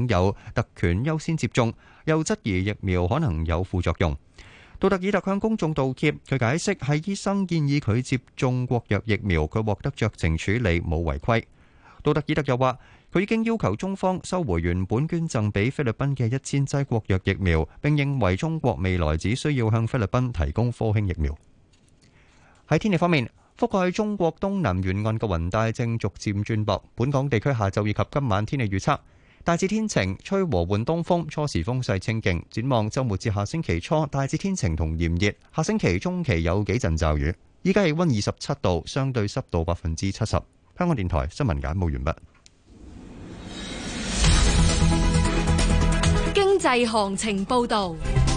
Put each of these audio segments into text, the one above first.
有特權優先接種，又質疑疫苗可能有副作用。杜特爾特向公眾道歉，佢解釋係醫生建議佢接種國藥疫苗，佢獲得酌情處理，冇違規。杜特爾特又話，佢已經要求中方收回原本捐贈俾菲律賓嘅1000劑國藥疫苗，並認為中國未來只需要向菲律賓提供科興疫苗。喺天氣方面，覆蓋中國東南沿岸嘅雲帶正逐漸轉薄，本港地區下晝以及今晚天氣預測大致天晴，吹和緩東風，初時風勢清勁。展望週末至下星期初，大致天晴同炎熱。下星期中期有幾陣驟雨。依家氣溫27度，相對濕度70%。香港電台新聞簡報完畢。 經濟行情報導。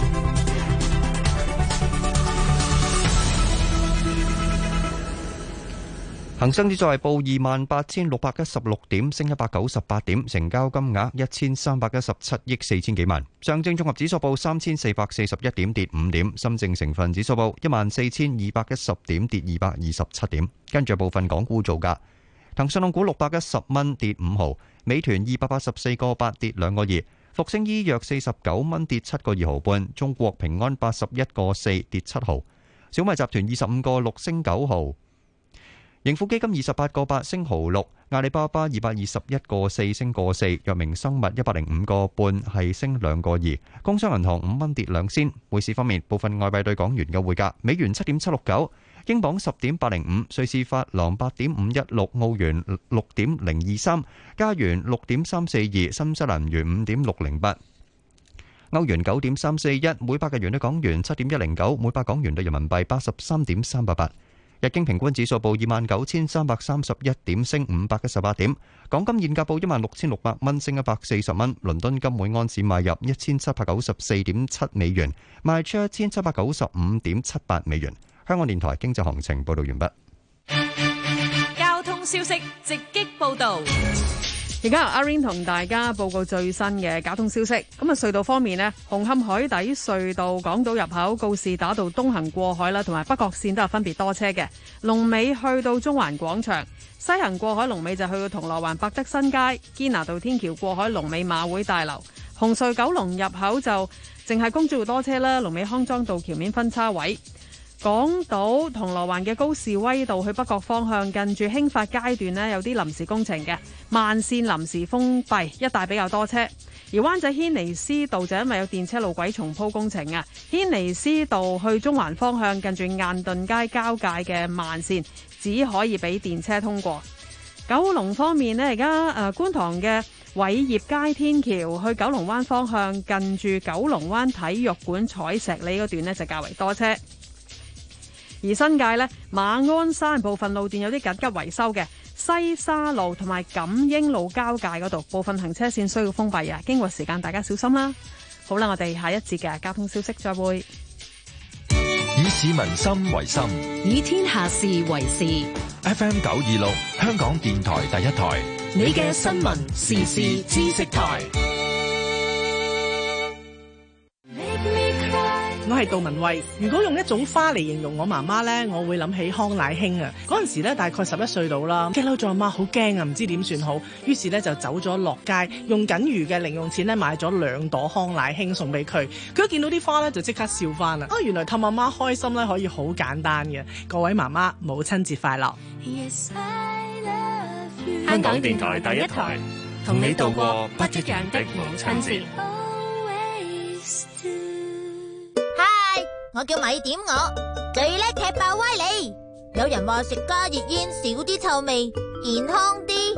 恒生指數係報28,616點，升198點，成交金額1317億4000幾萬。上證綜合指數報3441點，跌5點。深證成分指數報14210點，跌227點。跟住部分港股造價，騰訊控股610蚊，跌5毫；美團284個8，跌2個2；復星醫藥49蚊，跌7個2毫半；中國平安81個4，跌7毫；小米集團25個6，升9毫。盈富基金28個8，升毫6；阿里巴巴221個4，升個4；藥明生物105個半，係升2個2；工商銀行5蚊，跌2仙。匯市方面，部分外幣對港元嘅匯價：美元7.769，英鎊10.805，瑞士法郎8.516，澳元6.023，加元6.342，新西蘭元5.608，歐元9.341，每百日元對港元7.109，每百港元對人民幣83.388。日經平均指數報29,331點，升518點。港金現價報16,600蚊，升140蚊。倫敦金每安士買入1794.7美元，賣出1795.78美元。香港電台經濟行情報道完畢。 交通消息直擊報道。 而家由阿 Rain 同大家報告最新嘅交通消息。咁啊，隧道方面呢，紅磡海底隧道港島入口告士打道東行過海啦，同埋北角線都係分別多車嘅。龍尾去到中環廣場，西行過海龍尾就去到銅鑼灣百德新街，堅拿道天橋過海龍尾馬會大樓。紅隧九龍入口就淨係公主道多車啦，龍尾康莊道橋面分叉位。港島銅鑼灣嘅高士威道去北角方向，近住興發階段呢，有啲臨時工程嘅慢線臨時封閉，一帶比較多車。而灣仔軒尼詩道就因為有電車路軌重鋪工程啊，軒尼詩道去中環方向，近住晏頓街交界嘅慢線只可以俾電車通過。九龍方面呢，而家觀塘嘅偉業街天橋去九龍灣方向，近住九龍灣體育館彩石里嗰段呢，就較為多車。而新界咧，馬鞍山部分路段有啲緊急維修嘅，西沙路同埋錦英路交界嗰度部分行車線需要封閉啊！經過時間，大家小心啦。好啦，我哋下一節嘅交通消息再會。 以市民心為心， 以天下事為事。 FM 926，香港電台第一台， 你嘅新聞時事知識台。 我係杜文慧，如果用一種花嚟形容我媽媽呢，我會諗起康乃馨啊。嗰陣時呢，大概11歲到啦，激嬲咗阿媽，好驚啊，唔知點算好，於是呢，就走咗落街，用僅餘嘅零用錢呢，買咗2朵康乃馨送俾佢。佢一見到啲花呢，就即刻笑翻啦。原來氹阿媽開心呢，可以好簡單嘅。各位媽媽，母親節快樂！Yes, I love you。 香港電台第一台，同你度過不一樣的母親節。 我叫米點我，最叻踢爆歪理。有人話食加熱煙少啲臭味，健康啲。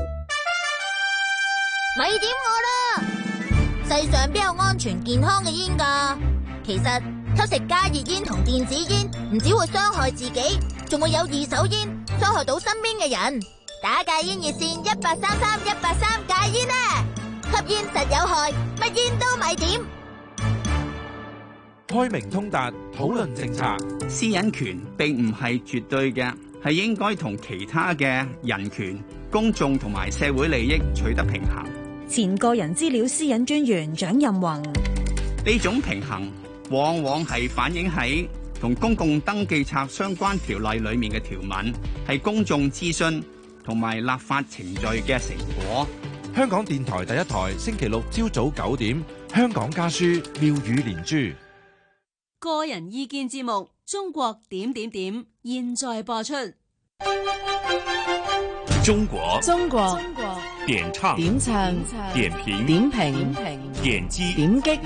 咪點我啦！世上邊有安全健康嘅煙㗎？其實吸食加熱煙同電子煙唔只會傷害自己，仲會有二手煙傷害到身邊嘅人。打戒煙熱線1833-183戒煙啊！吸煙實有害，乜煙都咪點。 開明通達，討論政策。 私隱權並唔係絕對嘅，係應該同其他嘅人權、公眾同埋社會利益取得平衡。 前個人資料私隱專員蔣任宏， 呢種平衡往往係反映喺同公共登記冊相關條例裏面嘅條文，係公眾諮詢同埋立法程序嘅成果。 香港電台第一台，星期六朝早9點，香港家書妙語連珠。 個人意見節目《中國點點點》現在播出。 中國點唱點評點擊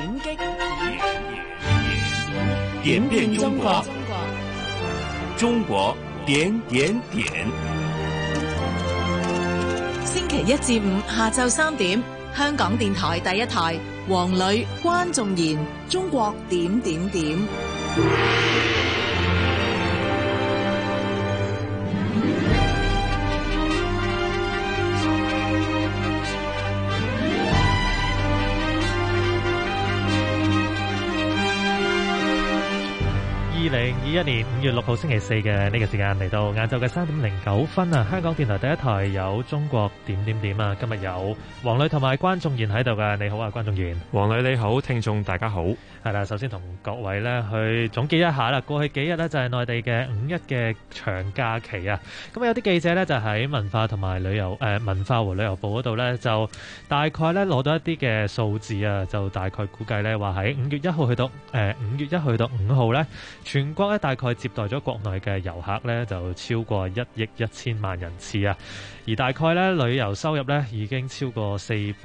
點遍中國，中國點點點。 星期一至五下晝3點，香港電台第一台，黃磊、關仲然，《中國點點點》。 2021年5月6號星期四嘅呢個時間，嚟到晏晝嘅3點09分啊！香港電台第一台有中國點點點啊！今日有黃磊同埋關仲然喺度㗎。你好啊，關仲然。 黃磊你好，聽眾大家好。 係啦，首先同各位呢去總結一下啦。過去幾日呢，就係內地嘅5一嘅長假期啊。咁有啲記者呢，就喺文化同埋文化和旅遊部嗰度呢，就大概呢攞到一啲嘅數字啊，就大概估計呢話喺5月1號去到5號呢，全國咧大概接待咗國內嘅遊客咧就超過1億1000萬人次啊，而大概咧旅遊收入咧已經超過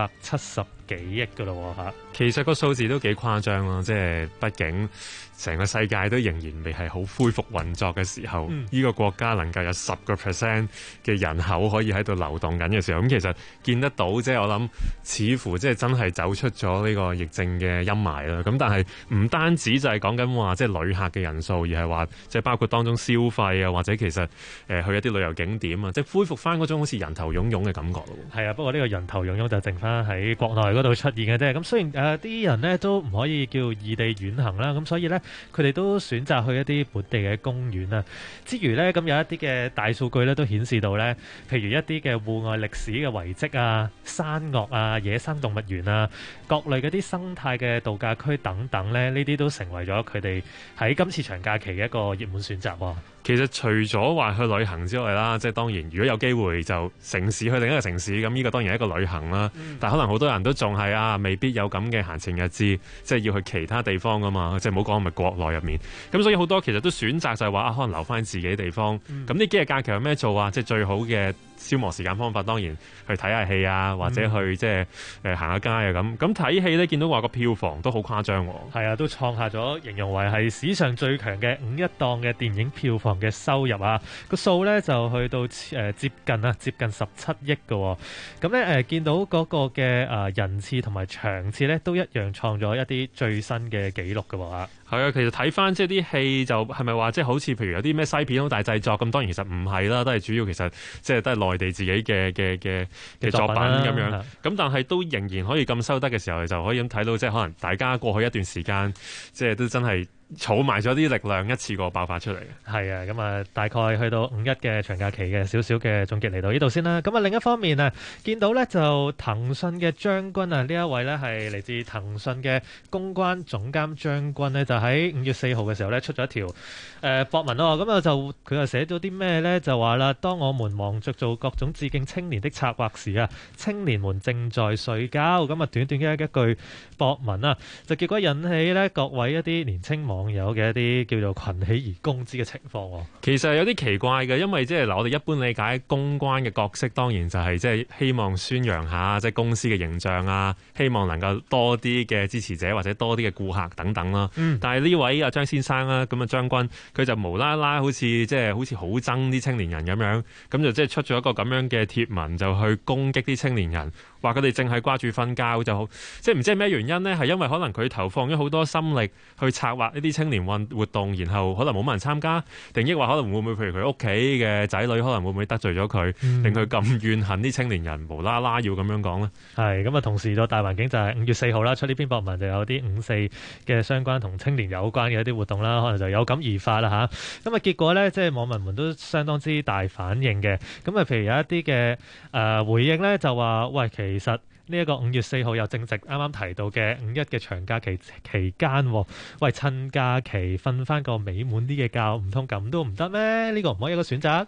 470幾億㗎咯嚇。 其實個數字都幾誇張咯，即係畢竟成個世界都仍然未係好恢復運作嘅時候，呢個國家能夠有10% 嘅人口可以喺度流動緊嘅時候，咁其實見得到，即係我諗似乎即係真係走出咗呢個疫症嘅陰霾啦。咁但係唔單止就係講緊話即係旅客嘅人數，而係話即係包括當中消費啊，或者其實去一啲旅遊景點啊，即係恢復翻嗰種好似人頭湧湧嘅感覺咯。 係啊，不過呢個人頭湧湧就剩翻喺國內嗰度出現嘅啫。咁雖然啲人呢都唔可以叫異地遠行啦，咁所以呢，佢哋都選擇去一啲本地嘅公園啊。之餘呢，咁有一啲嘅大數據呢都顯示到呢，譬如一啲嘅戶外歷史嘅遺跡啊、山岳啊、野生動物園啊、各類嗰啲生態嘅度假區等等呢，呢啲都成為咗佢哋喺今次長假期嘅一個熱門選擇喎。 其實除咗話去旅行之外啦，即係當然如果有機會就城市去另一個城市，咁呢個當然係一個旅行啦。但可能好多人都仲係未必有咁嘅閒情逸致，即係要去其他地方噶嘛，即係唔好講係咪國內入面。咁所以好多其實都選擇就係話可能留翻自己地方。咁呢幾日假期有咩做啊？即係最好嘅消磨時間方法當然去睇下戲啊，或者去即係行下街啊咁。咁睇戲咧，見到話個票房都好誇張喎。 係啊，都創下咗形容為係史上最強嘅5一檔嘅電影票房嘅收入啊，個數咧就去到接近17億嘅。咁咧見到嗰個嘅人次同埋場次咧都一樣創咗一啲最新嘅紀錄嘅喎。 係啊，其實睇翻即係啲戲就係咪話即係好似譬如有啲咩西片好大製作咁？當然其實唔係啦，都係主要其實即係都係內地自己嘅作品咁樣。咁但係都仍然可以咁收得嘅時候，就可以咁睇到即係可能大家過去一段時間即係都真係儲埋咗啲力量，一次過爆發出嚟。 係啊，咁啊大概去到5一嘅長假期嘅少少嘅總結嚟到呢度先啦。咁啊另一方面啊，見到咧就騰訊嘅將軍啊，呢一位咧係嚟自騰訊嘅公關總監將軍咧，就喺5月4號嘅時候咧出咗一條博文咯。咁啊就佢又寫咗啲咩咧？就話啦，當我們忙着做各種致敬青年的策劃時啊，青年們正在睡覺。咁啊短短嘅一句博文啊，就結果引起咧各位一啲年青網友嘅一啲叫做群起而攻之嘅情況。 其實有啲奇怪嘅，因為即係嗱，我哋一般理解公關嘅角色，當然就係即係希望宣揚下即係公司嘅形象啊，希望能夠多啲嘅支持者或者多啲嘅顧客等等啦。但係呢位阿張先生啦，咁啊將軍，佢就無啦啦好似好憎啲青年人咁樣，咁就即係出咗一個咁樣嘅貼文，就去攻擊啲青年人，話佢哋淨係掛住瞓覺就好，即係唔知係咩原因呢？係因為可能佢投放咗好多心力去策劃呢啲青年活動，然後可能冇乜人參加，定抑或可能會唔會譬如佢屋企嘅仔女可能會唔會得罪咗佢，令佢咁怨恨啲青年人無啦啦要咁樣講呢？ 係咁啊，同時個大環境就係5月4號啦，出呢篇博文就有啲5·4嘅相關同青年有關嘅一啲活動啦，可能就有感而發啦嚇。咁啊結果呢，即係網民們都相當之大反應嘅。咁啊，譬如有一啲嘅回應呢，就話喂，其實呢一個5月4號又正值啱啱提到嘅5·1嘅長假期期間，喂，趁假期瞓翻個美滿啲嘅覺，唔通咁都唔得咩？呢個唔可以一個選擇？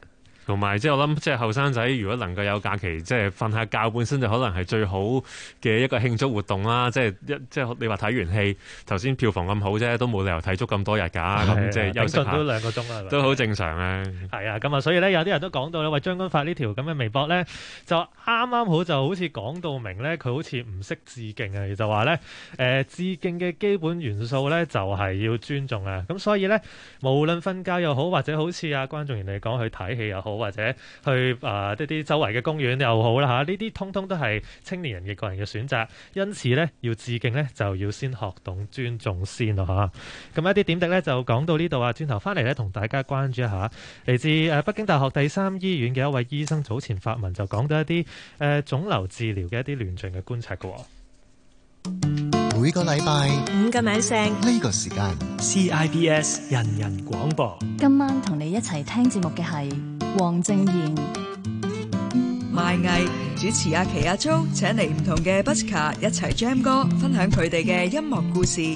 同埋即係我諗，即係後生仔如果能夠有假期，即係瞓下覺本身就可能係最好嘅一個慶祝活動啦。即係你話睇完戲，頭先票房咁好啫，都冇理由睇足咁多日㗎。咁即係休息下都2個鐘啦， 都好正常啊。 係啊，咁啊，所以咧有啲人都講到咧，喂，張軍發呢條咁嘅微博咧，就啱啱好似講到明咧，佢好似唔識致敬啊，就話咧致敬嘅基本元素咧就係要尊重啊。咁所以咧，無論瞓覺又好，或者好似阿關仲然嚟講去睇戲又好，或者去啲周圍嘅公園又好啦嚇，呢啲通通都係青年人嘅個人嘅選擇。因此咧，要致敬咧就要先學懂尊重先咯嚇。咁一啲點滴咧就講到呢度啊，轉頭翻嚟咧同大家關注一下嚟自北京大學第3醫院嘅一位醫生早前發文，就講到一啲腫瘤治療嘅一啲亂象嘅觀察嘅。 每個禮拜 5個晚上呢個時間 CIBS 人人廣播。 今晚同你一齊聽節目嘅係黃正賢、 賣藝主持阿琪阿 Jo 請嚟唔同嘅 Busker 一齊 Jam 歌，分享佢哋嘅音樂故事。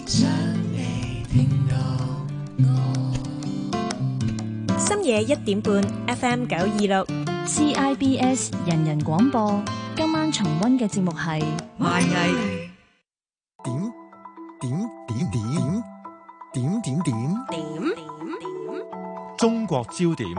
深夜1點半 FM 926 CIBS 人人廣播。今晚重溫嘅節目係賣藝。 點中國焦點。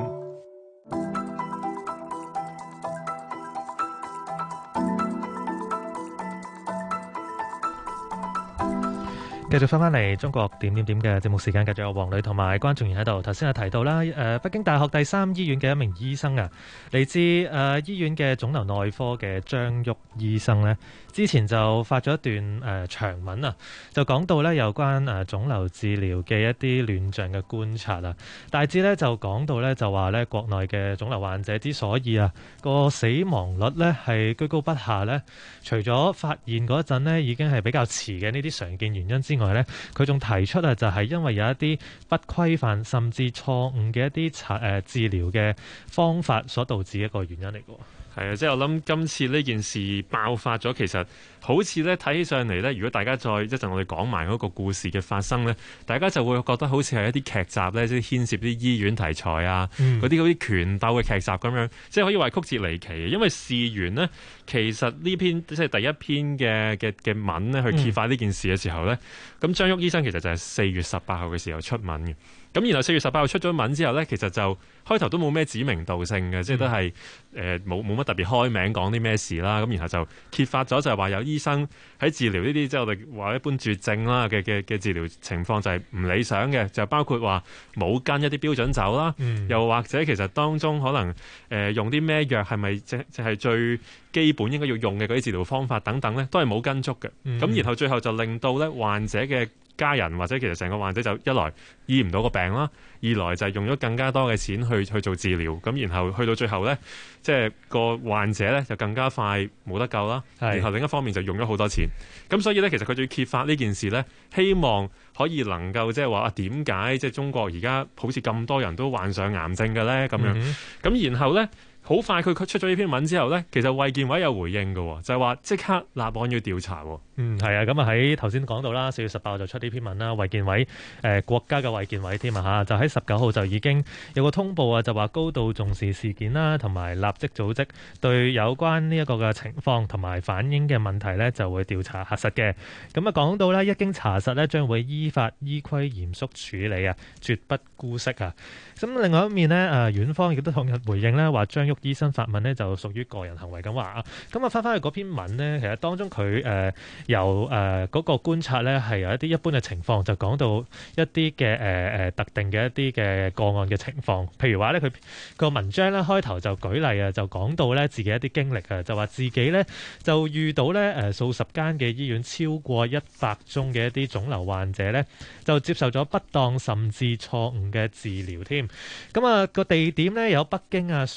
繼續翻嚟中國點嘅節目時間，繼續有黃女同埋關仲然喺度。頭先係提到啦，北京大學第3醫院嘅一名醫生啊，嚟自醫院嘅腫瘤內科嘅張旭醫生呢，之前就發咗一段長文啊，就講到呢有關腫瘤治療嘅一啲亂象嘅觀察啊。大致呢就講到呢，就話呢國內嘅腫瘤患者之所以個死亡率呢係居高不下呢，除咗發現嗰陣呢已經係比較遲嘅呢啲常見原因之外呢，佢仲提出就係因為有一啲不規範甚至錯誤嘅一啲治療嘅方法所導致一個原因嚟嘅。 係啊，即係我諗今次呢件事爆發咗，其實好似咧睇起上嚟咧，如果大家再一陣我哋講埋嗰個故事嘅發生咧，大家就會覺得好似係一啲劇集咧，即係牽涉啲醫院題材啊，嗰啲拳鬥嘅劇集咁樣，即係可以話曲折離奇。因為事緣呢，其實呢篇即係第一篇嘅文咧，去揭發呢件事嘅時候咧，咁張旭醫生其實就係4月18號嘅時候出文嘅。咁然後4月18號出咗文之後咧，其實就開頭都冇咩指名道姓嘅，即係都係冇乜特別開名講啲咩事啦。咁然後就揭發咗就係話有醫生喺治療呢啲即係我哋話一般絕症啦嘅治療情況就係唔理想嘅，就包括話冇跟一啲標準走啦，又或者其實當中可能用啲咩藥係咪即係最基本應該要用嘅嗰啲治療方法等等咧，都係冇跟足嘅。咁然後最後就令到咧患者嘅家人或者其實成個患者就一來醫唔到個病啦，二來就係用咗更加多嘅錢去做治療，咁然後去到最後咧，即係個患者咧就更加快冇得救啦。然後另一方面就用咗好多錢，咁所以咧其實佢就要揭發呢件事咧，希望可以能夠即係話點解即係中國而家好似咁多人都患上癌症嘅咧咁樣，咁然後咧。好快佢出咗呢篇文之後呢，其實衛健委有回應嘅，就係話即刻立案要調查。 係啊，咁啊喺頭先講到啦，4月18號就出呢篇文啦，衛健委國家嘅衛健委添啊，就喺19號就已經有個通報啊，就話高度重視事件啦，同埋立即組織對有關呢一個嘅情況同埋反映嘅問題呢，就會調查核實嘅。咁啊講到呢，一經查實呢，將會依法依規嚴肅處理啊，絕不姑息啊。咁另外一面呢，院方亦都同日回應呢，話張旭醫生發文呢就屬於個人行為咁話啊。咁啊翻返去嗰篇文呢，其實當中佢由嗰個觀察呢係有一啲一般嘅情況，就講到一啲嘅特定嘅一啲嘅個案嘅情況。譬如話呢，佢個文章呢開頭就舉例啊，就講到呢自己一啲經歷啊，就話自己呢就遇到呢數十間嘅醫院超過100宗嘅一啲腫瘤患者呢，就接受咗不當甚至錯誤嘅治療添。咁啊個地點呢有北京啊、上海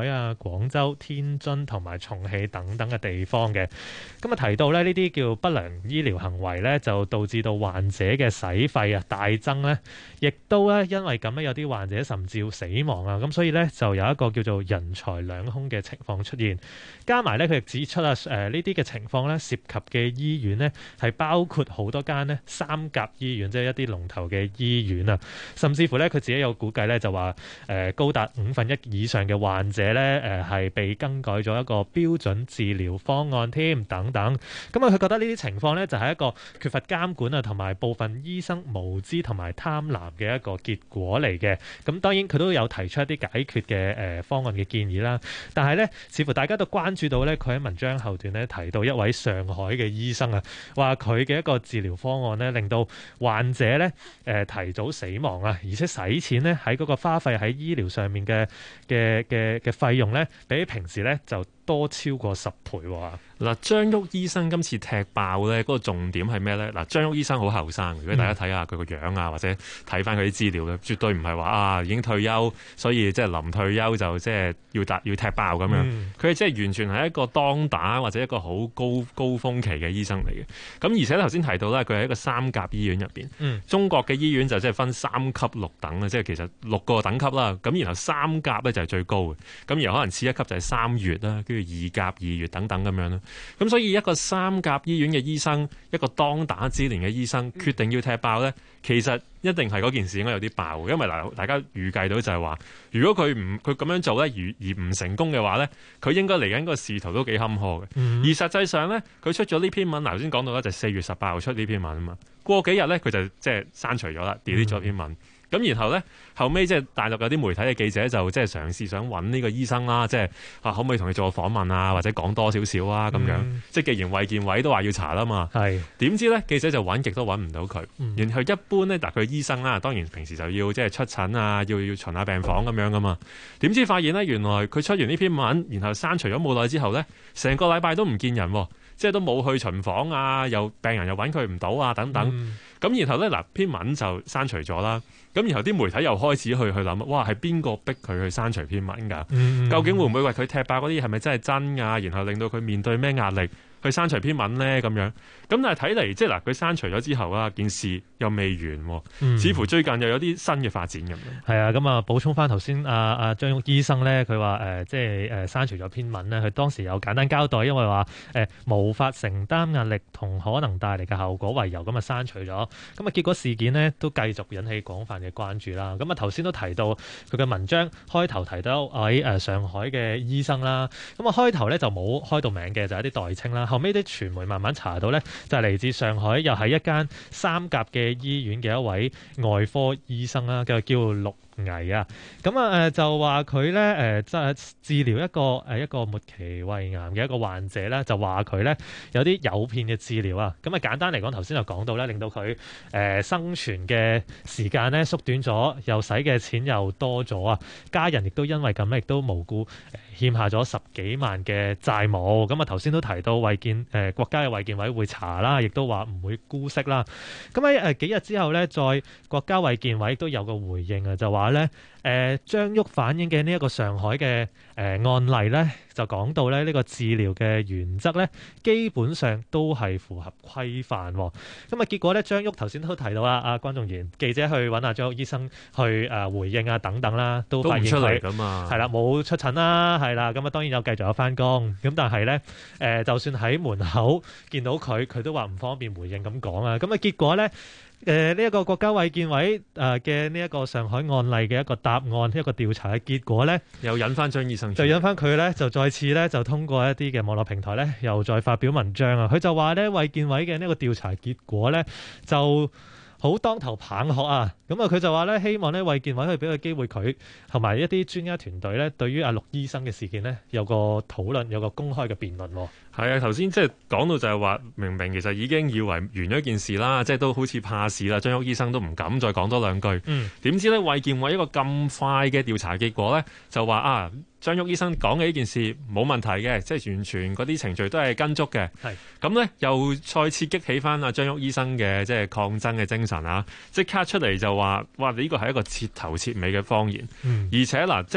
海啊、廣州、天津同埋重慶等等嘅地方嘅。咁啊提到咧呢啲叫不良醫療行為咧，就導致到患者嘅使費啊大增咧，亦都咧因為咁咧有啲患者甚至要死亡啊。咁所以咧就有一個叫做人財兩空嘅情況出現。加埋咧佢亦指出啊，呢啲嘅情況咧涉及嘅醫院呢，係包括好多間呢三甲醫院，即係一啲龍頭嘅醫院啊。甚至乎咧佢自己有估計咧就話高達1/5以上嘅患者咧係被更改咗一個標準治療方案添等等。咁啊佢覺得呢啲情況咧就係一個缺乏監管啊，同埋部分醫生無知同埋貪婪嘅一個結果嚟嘅。咁當然佢都有提出一啲解決嘅方案嘅建議啦。但係咧似乎大家都關注到咧，佢喺文章後段咧提到一位上海嘅醫生啊，話佢嘅一個治療方案咧，令到患者咧提早死亡啊，而且使錢咧喺嗰個花費喺醫療上面嘅費用咧，比平時咧就多超過10倍喎。 嗱，張旭醫生今次踢爆咧，嗰個重點係咩咧？嗱，張旭醫生好後生，如果大家睇下佢個樣啊，或者睇翻佢啲資料咧，絕對唔係話啊已經退休，所以即係臨退休就即係要踢爆咁樣。佢係即係完全係一個當打或者一個好高峰期嘅醫生嚟嘅。咁而且頭先提到咧，佢係一個三甲醫院入邊，中國嘅醫院就即係分3級6等啊，即係其實6個等級啦。咁然後3甲咧就係最高嘅，咁然後可能次一級就係3乙啦，跟住2甲、2乙等等咁樣啦。咁所以一個三甲醫院嘅醫生，一個當打之年嘅醫生，決定要踢爆咧，其實一定係嗰件事應該有啲爆，因為嗱，大家預計到就係話，如果佢咁樣做咧，而唔成功嘅話咧，佢應該嚟緊個仕途都幾坎坷嘅。而實際上咧，佢出咗呢篇文，頭先講到咧就4月18號出呢篇文啊嘛，過幾日咧佢就即係刪除咗啦 delete 咗篇文。咁然後咧，後尾即係大陸有啲媒體嘅記者就即係嘗試想揾呢個醫生啦，即係可唔可以同佢做個訪問啊，或者講多少少啊咁樣。即係既然衛健委都話要查啦嘛，點知咧記者就揾極都揾唔到佢。然後一般咧，佢醫生啦，當然平時就要即係出診啊，要巡下病房咁樣噶嘛。點知發現咧，原來佢出完呢篇文，然後刪除咗冇耐之後咧，成個禮拜都唔見人喎。即係都冇去巡訪啊，又病人又揾佢唔到啊，等等。咁然後咧嗱，篇文就刪除咗啦。咁然後啲媒體又開始去諗，哇，係邊個逼佢去刪除篇文㗎？究竟會唔會為佢踢爆嗰啲係咪真係真㗎？然後令到佢面對咩壓力去刪除篇文咧？咁樣咁但係睇嚟，即係嗱，佢刪除咗之後啊，件事又未完，似乎最近又有啲新嘅發展咁樣。 係啊，咁啊補充翻頭先阿張旭醫生咧，佢話即係刪除咗篇文咧，佢當時有簡單交代，因為話無法承擔壓力同可能帶嚟嘅後果為由，咁啊刪除咗。咁啊結果事件呢都繼續引起廣泛嘅關注啦。咁啊頭先都提到佢嘅文章開頭提到喺上海嘅醫生啦。咁啊開頭咧就冇開到名嘅，就係一啲代稱啦。後尾啲傳媒慢慢查到咧，就係嚟自上海，又係一間三甲嘅醫院嘅一位外科醫生啦，叫陸毅啊。咁啊就話佢咧即係治療一個末期胃癌嘅一個患者咧，就話佢咧有啲誘騙嘅治療啊。咁啊簡單嚟講，頭先就講到咧，令到佢生存嘅時間咧縮短咗，又使嘅錢又多咗啊。家人亦都因為咁咧，亦都無故欠下咗10幾萬嘅債務。咁啊頭先都提到國家嘅衛健委會查啦，亦都話唔會姑息啦。咁喺幾日之後咧，再國家衛健委都有個回應啊，就話咧張旭反映嘅呢一個上海嘅案例咧，就講到咧呢個治療嘅原則咧，基本上都係符合規範。咁啊結果咧，張旭頭先都提到啦，阿關仲然記者去揾阿張旭醫生去回應啊等等啦，都發現佢都唔出嚟㗎嘛， 係啦，冇出診啦，係啦，咁啊當然有繼續有返工。咁但係咧就算喺門口見到佢都話唔方便回應咁講啊。咁啊結果咧呢一個國家衛健委嘅呢一個上海案例嘅一個答案，一個調查嘅結果咧， 又引翻張醫生， 就引翻佢咧，就再次咧就通過一啲嘅網絡平台咧，又再發表文章啊。佢就話咧，衛健委嘅呢個調查結果咧就好當頭棒喝啊！咁啊，佢就話咧，希望咧衛健委可以俾個機會佢同埋一啲專家團隊咧，對於阿陸醫生嘅事件咧有個討論，有個公開嘅辯論。 係啊，頭先即係講到就係話，明明其實已經以為完咗一件事啦，即係都好似怕事啦。張旭醫生都唔敢再講多兩句。點知咧衛健委一個咁快嘅調查結果咧，就話啊，張旭醫生講嘅呢件事冇問題嘅，即係完全嗰啲程序都係跟足嘅。咁咧又再次激起翻阿張旭醫生嘅即係抗爭嘅精神啊！即刻出嚟就話，哇！呢個係一個徹頭徹尾嘅謊言。而且嗱，即係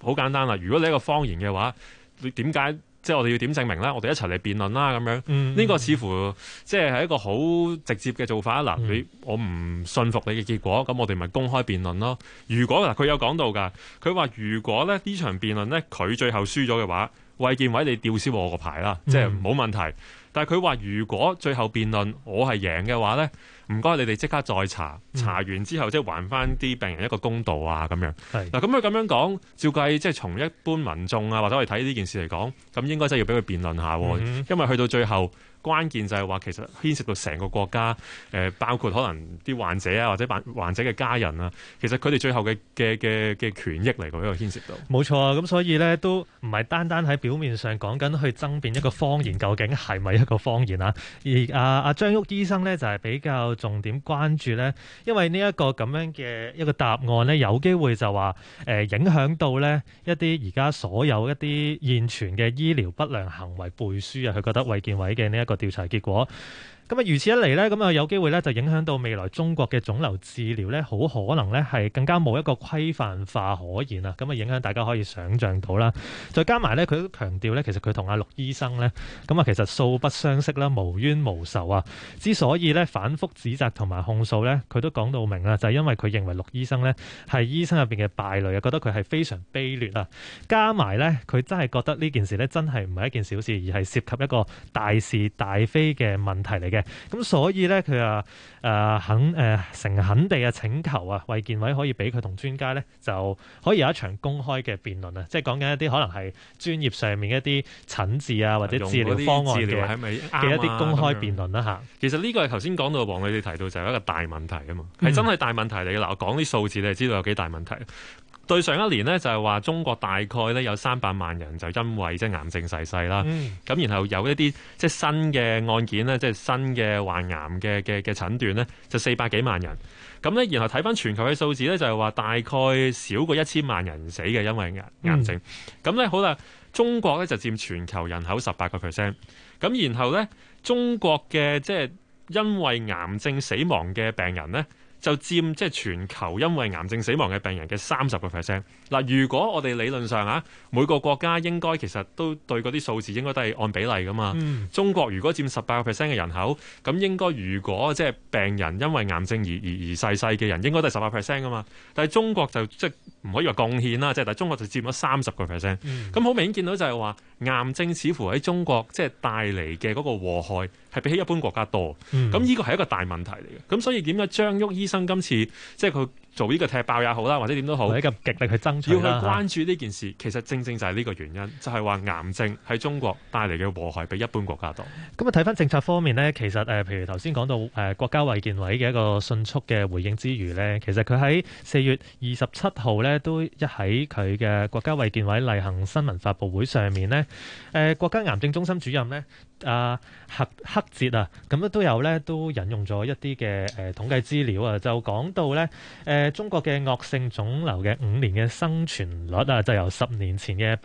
好簡單啦。如果你係一個謊言嘅話，你點解？即係我哋要點證明咧？我哋一齊嚟辯論啦，咁樣呢個似乎即係一個好直接嘅做法。嗱，我唔信服你嘅結果，咁我哋咪公開辯論咯。如果佢有講到㗎，佢話如果咧呢場辯論咧佢最後輸咗嘅話，衛健委你吊銷我個牌啦，即係冇問題。但係佢話如果最後辯論我係贏嘅話咧，唔該你哋即刻再查完之後，即係還翻啲病人一個公道啊咁樣。嗱，咁佢咁樣講，照計即係從一般民眾啊或者我哋睇呢件事嚟講，咁應該真係要俾佢辯論下，因為去到最後。關鍵就係話其實牽涉到成個國家，包括可能啲患者啊，或者患者嘅家人啊，其實佢哋最後嘅權益嚟嘅，呢個牽涉到。 冇錯啊，咁所以咧都唔係單單喺表面上講緊去爭辯一個謊言究竟係咪一個謊言啊，而阿張旭醫生咧就係比較重點關注咧，因為呢一個咁樣嘅一個答案咧，有機會就話影響到咧一啲而家所有一啲現存嘅醫療不良行為背書啊，佢覺得衛健委嘅呢一個調查結果。咁啊，如此一嚟呢，咁啊有機會呢，就影響到未來中國嘅腫瘤治療呢，好可能呢係更加冇一個規範化可言啊！咁啊，影響大家可以想像到啦。再加埋呢，佢都強調呢，其實佢同阿陸醫生呢，咁啊其實素不相識啦，無冤無仇啊。之所以呢反覆指責同埋控訴呢，佢都講到明啦，就係因為佢認為陸醫生呢係醫生入邊嘅敗類啊，覺得佢係非常卑劣啊。加埋呢，佢真係覺得呢件事呢，真係唔係一件小事，而係涉及一個大是大非嘅問題嚟嘅。咁所以咧，佢誠懇地請求啊，衛健委可以俾佢同專家咧，就可以有一場公開嘅辯論啊，即係講緊一啲可能係專業上面一啲診治啊或者治療方案嘅一啲公開辯論啦嚇。 其實呢個係頭先講到黃女士提到就係一個大問題啊嘛，係真係大問題嚟嘅。嗱，我講啲數字你就知道有幾大問題。對上一年呢，就係話中國大概呢有300萬人就因為即係癌症逝世啦，咁然後有一啲即係新嘅案件呢，即係新嘅患癌嘅診斷呢，就400幾萬人。咁呢，然後睇翻全球嘅數字呢，就係話大概少過1000萬人死嘅，因為癌症。咁呢，好啦，中國呢就佔全球人口18%。咁然後呢，中國嘅即係因為癌症死亡嘅病人呢，就佔即係全球因為癌症死亡嘅病人嘅30%。嗱，如果我哋理論上每個國家應該其實都對嗰啲數字應該都係按比例噶嘛。中國如果佔18%嘅人口，咁應該如果即係病人因為癌症而逝世嘅人，應該都係18%噶嘛。但係中國就即係唔可以話貢獻啦，即係但係中國就佔咗30%。咁好明顯見到就係話癌症似乎喺中國即係帶嚟嘅嗰個禍害係比起一般國家多。咁呢個係一個大問題嚟嘅。咁所以點解張旭醫生今次即係佢做呢個踢爆也好啦，或者點都好， 係一個極力去爭取啦， 要去關注呢件事。其實正正就係呢個原因，就係話癌症喺中國帶嚟嘅禍害比一般國家多。 咁啊，睇翻政策方面呢，其實譬如頭先講到國家衛健委嘅一個迅速嘅回應之餘呢，其實佢喺4月27號呢都喺佢嘅國家衛健委例行新聞發佈會上面呢，國家癌症中心主任呢黑捷啊，咁咧都引用咗一啲嘅統計資料啊，就講到呢中國嘅惡性腫瘤嘅5年嘅生存率啊，就由10年前嘅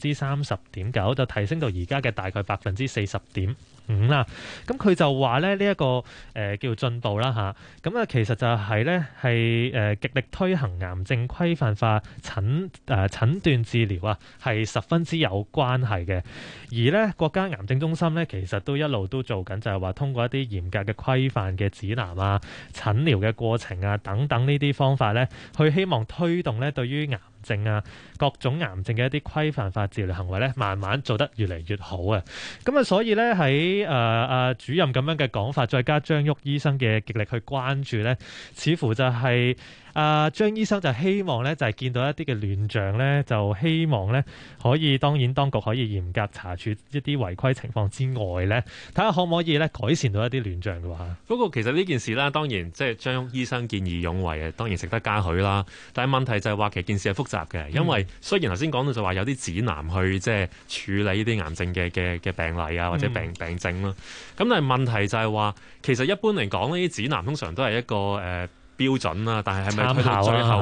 30.9%就提升到而家嘅大概40.5%啦。咁佢就話咧呢一個叫進步啦嚇，咁啊其實就係咧係極力推行癌症規範化診斷治療啊，係十分之有關係嘅。而咧國家癌症中心咧其實都一路都做緊，就係話通過一啲嚴格嘅規範嘅指南啊、診療嘅過程啊等等呢啲方法咧，去希望推動咧對於癌症啊各種癌症嘅一啲規範化治療行為咧，慢慢做得越嚟越好啊！咁啊，所以咧喺主任咁樣嘅講法，再加張旭醫生嘅極力去關注咧，似乎就係張醫生就希望咧就係見到一啲嘅亂象咧，就希望咧可以當局可以嚴格查處一啲違規情況之外咧，睇下可唔可以咧改善到一啲亂象嘅話。 不過其實呢件事啦，當然即係張醫生見義勇為當然值得嘉許啦。但係問題就係話其實件事係複雜嘅，因為雖然頭先講到就話有啲指南去即係處理呢啲癌症嘅病例啊或者病症啦。咁但係問題就係話其實一般嚟講呢啲指南通常都係一個標準啦，但係咪去到最後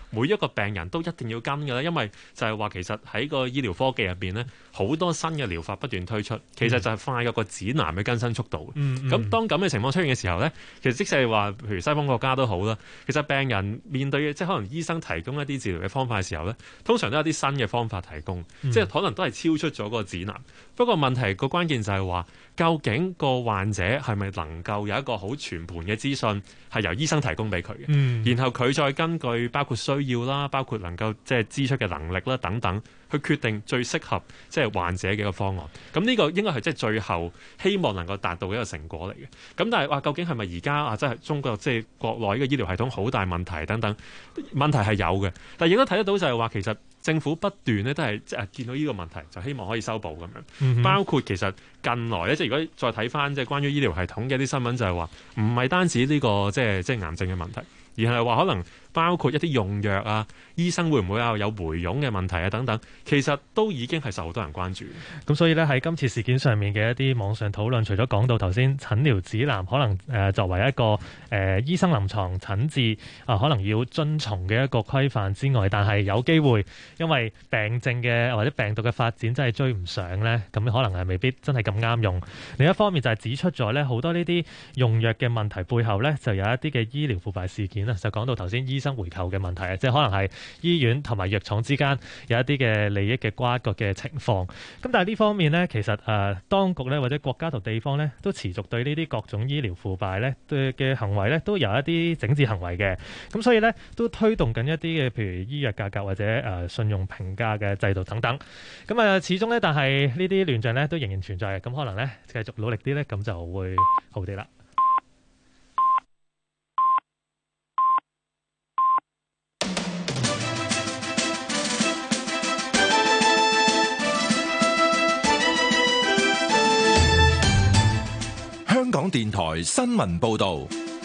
每一個病人都一定要跟嘅咧？因為就係話其實喺個醫療科技入邊呢，好多新嘅療法不斷推出，其實就係快過個指南嘅更新速度。咁當咁嘅情況出現嘅時候呢，其實即使係話譬如西方國家都好啦，其實病人面對嘅即係可能醫生提供一啲治療嘅方法嘅時候呢，通常都有啲新嘅方法提供，即係可能都係超出咗嗰個指南。不過問題個關鍵就係話，究竟個患者係咪能夠有一個好全盤嘅資訊係由醫生提供俾佢嘅，然後佢再根據包括需要啦，包括能夠即係支出嘅能力啦等等，去決定最適合即係患者嘅一個方案。咁呢個應該係即係最後希望能夠達到嘅一個成果嚟嘅。咁但係話究竟係咪而家即係中國即係國內呢個醫療系統好大問題等等？問題係有嘅，但係亦都睇得到就係話其實政府不斷咧都係即係見到呢個問題就希望可以修補咁樣。包括其實近來咧，即係如果再睇翻即係關於醫療系統嘅一啲新聞，就係話唔係單止呢個即係癌症嘅問題，而係話可能包括一啲用藥啊，醫生會唔會有回傭嘅問題啊等等，其實都已經係受好多人關注。 咁所以呢，喺今次事件上面嘅一啲網上討論，除咗講到頭先診療指南可能作為一個醫生臨床診治可能要遵從嘅一個規範之外，但係有機會因為病症嘅或者病毒嘅發展真係追唔上呢，咁可能係未必真係咁啱用。另一方面就係指出咗呢好多呢啲用藥嘅問題背後呢，就有一啲嘅醫療腐敗事件啊，就講到頭先醫生回購嘅問題啊，即係可能係醫院同埋藥廠之間有一啲嘅利益嘅瓜葛嘅情況。咁但係呢方面呢，其實當局呢或者國家同地方呢，都持續對呢啲各種醫療腐敗呢嘅行為呢，都有一啲整治行為嘅。咁所以呢，都推動緊一啲嘅譬如醫藥價格或者信用評價嘅制度等等。咁始終呢，但係呢啲亂象呢，都仍然存在嘅。咁可能呢，繼續努力啲呢，咁就會好啲啦。 香港電台新聞報導，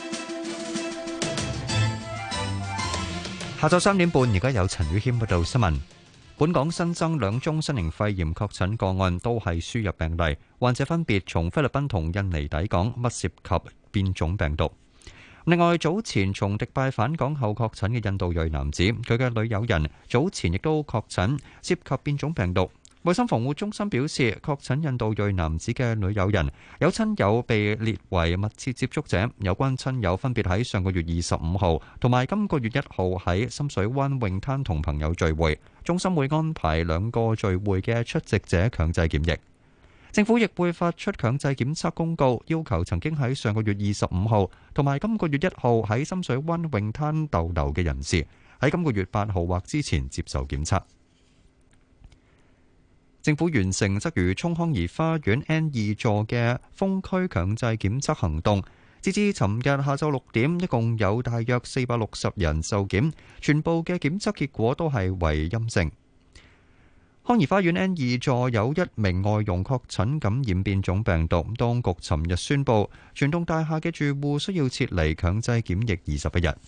下晝3點半，而家有陳宇謙報道新聞。本港新增2宗新型肺炎確診個案，都係輸入病例，患者分別從菲律賓同印尼抵港，不涉及變種病毒。另外，早前從迪拜返港後確診嘅印度裔男子，佢嘅女友人早前亦都確診涉及變種病毒。衛生防護中心表示，確診印度裔男子嘅女友人有親友被列為密切接觸者，有關親友分別喺上個月25號同埋今個月1號喺深水灣泳灘同朋友聚會，中心會安排2個聚會嘅出席者強制檢疫。政府亦會發出強制檢測公告，要求曾經喺上個月25號同埋今個月1號喺深水灣泳灘逗留嘅人士，喺今個月8號或之前接受檢測。政府完成鰂魚涌康怡花園 N2 座嘅封區強制檢測行動，截至尋日下晝6點，一共有大約460人受檢，全部嘅檢測結果都係為陰性。康怡花園 N2 座有1名外傭確診感染變種病毒，當局尋日宣布，全棟大廈嘅住戶需要撤離強制檢疫21日。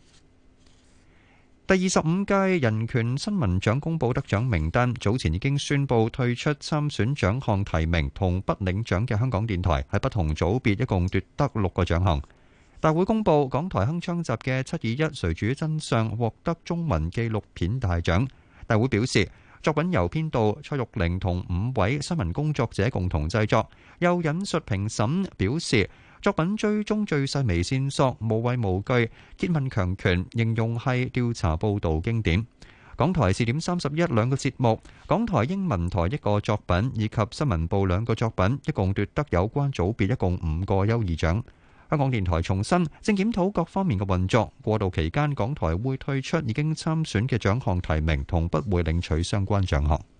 第25屆人權新聞獎公佈得獎名單，早前已經宣布退出參選獎項提名同不領獎嘅香港電台，喺不同組別一共奪得6個獎項。大會公佈港台鏗鏘集嘅721誰主真相獲得中文紀錄片大獎。大會表示，作品由編導蔡玉玲同5位新聞工作者共同製作，又引述評審表示，作品追蹤最細微線索，無畏無懼，詰問強權，形容係調查報導經典。港台視點31 2個節目，港台英文台1個作品，以及新聞部2個作品，一共奪得有關組別一共5個優異獎。香港電台重申正檢討各方面嘅運作，過渡期間港台會退出已經參選嘅獎項提名，同不會領取相關獎項。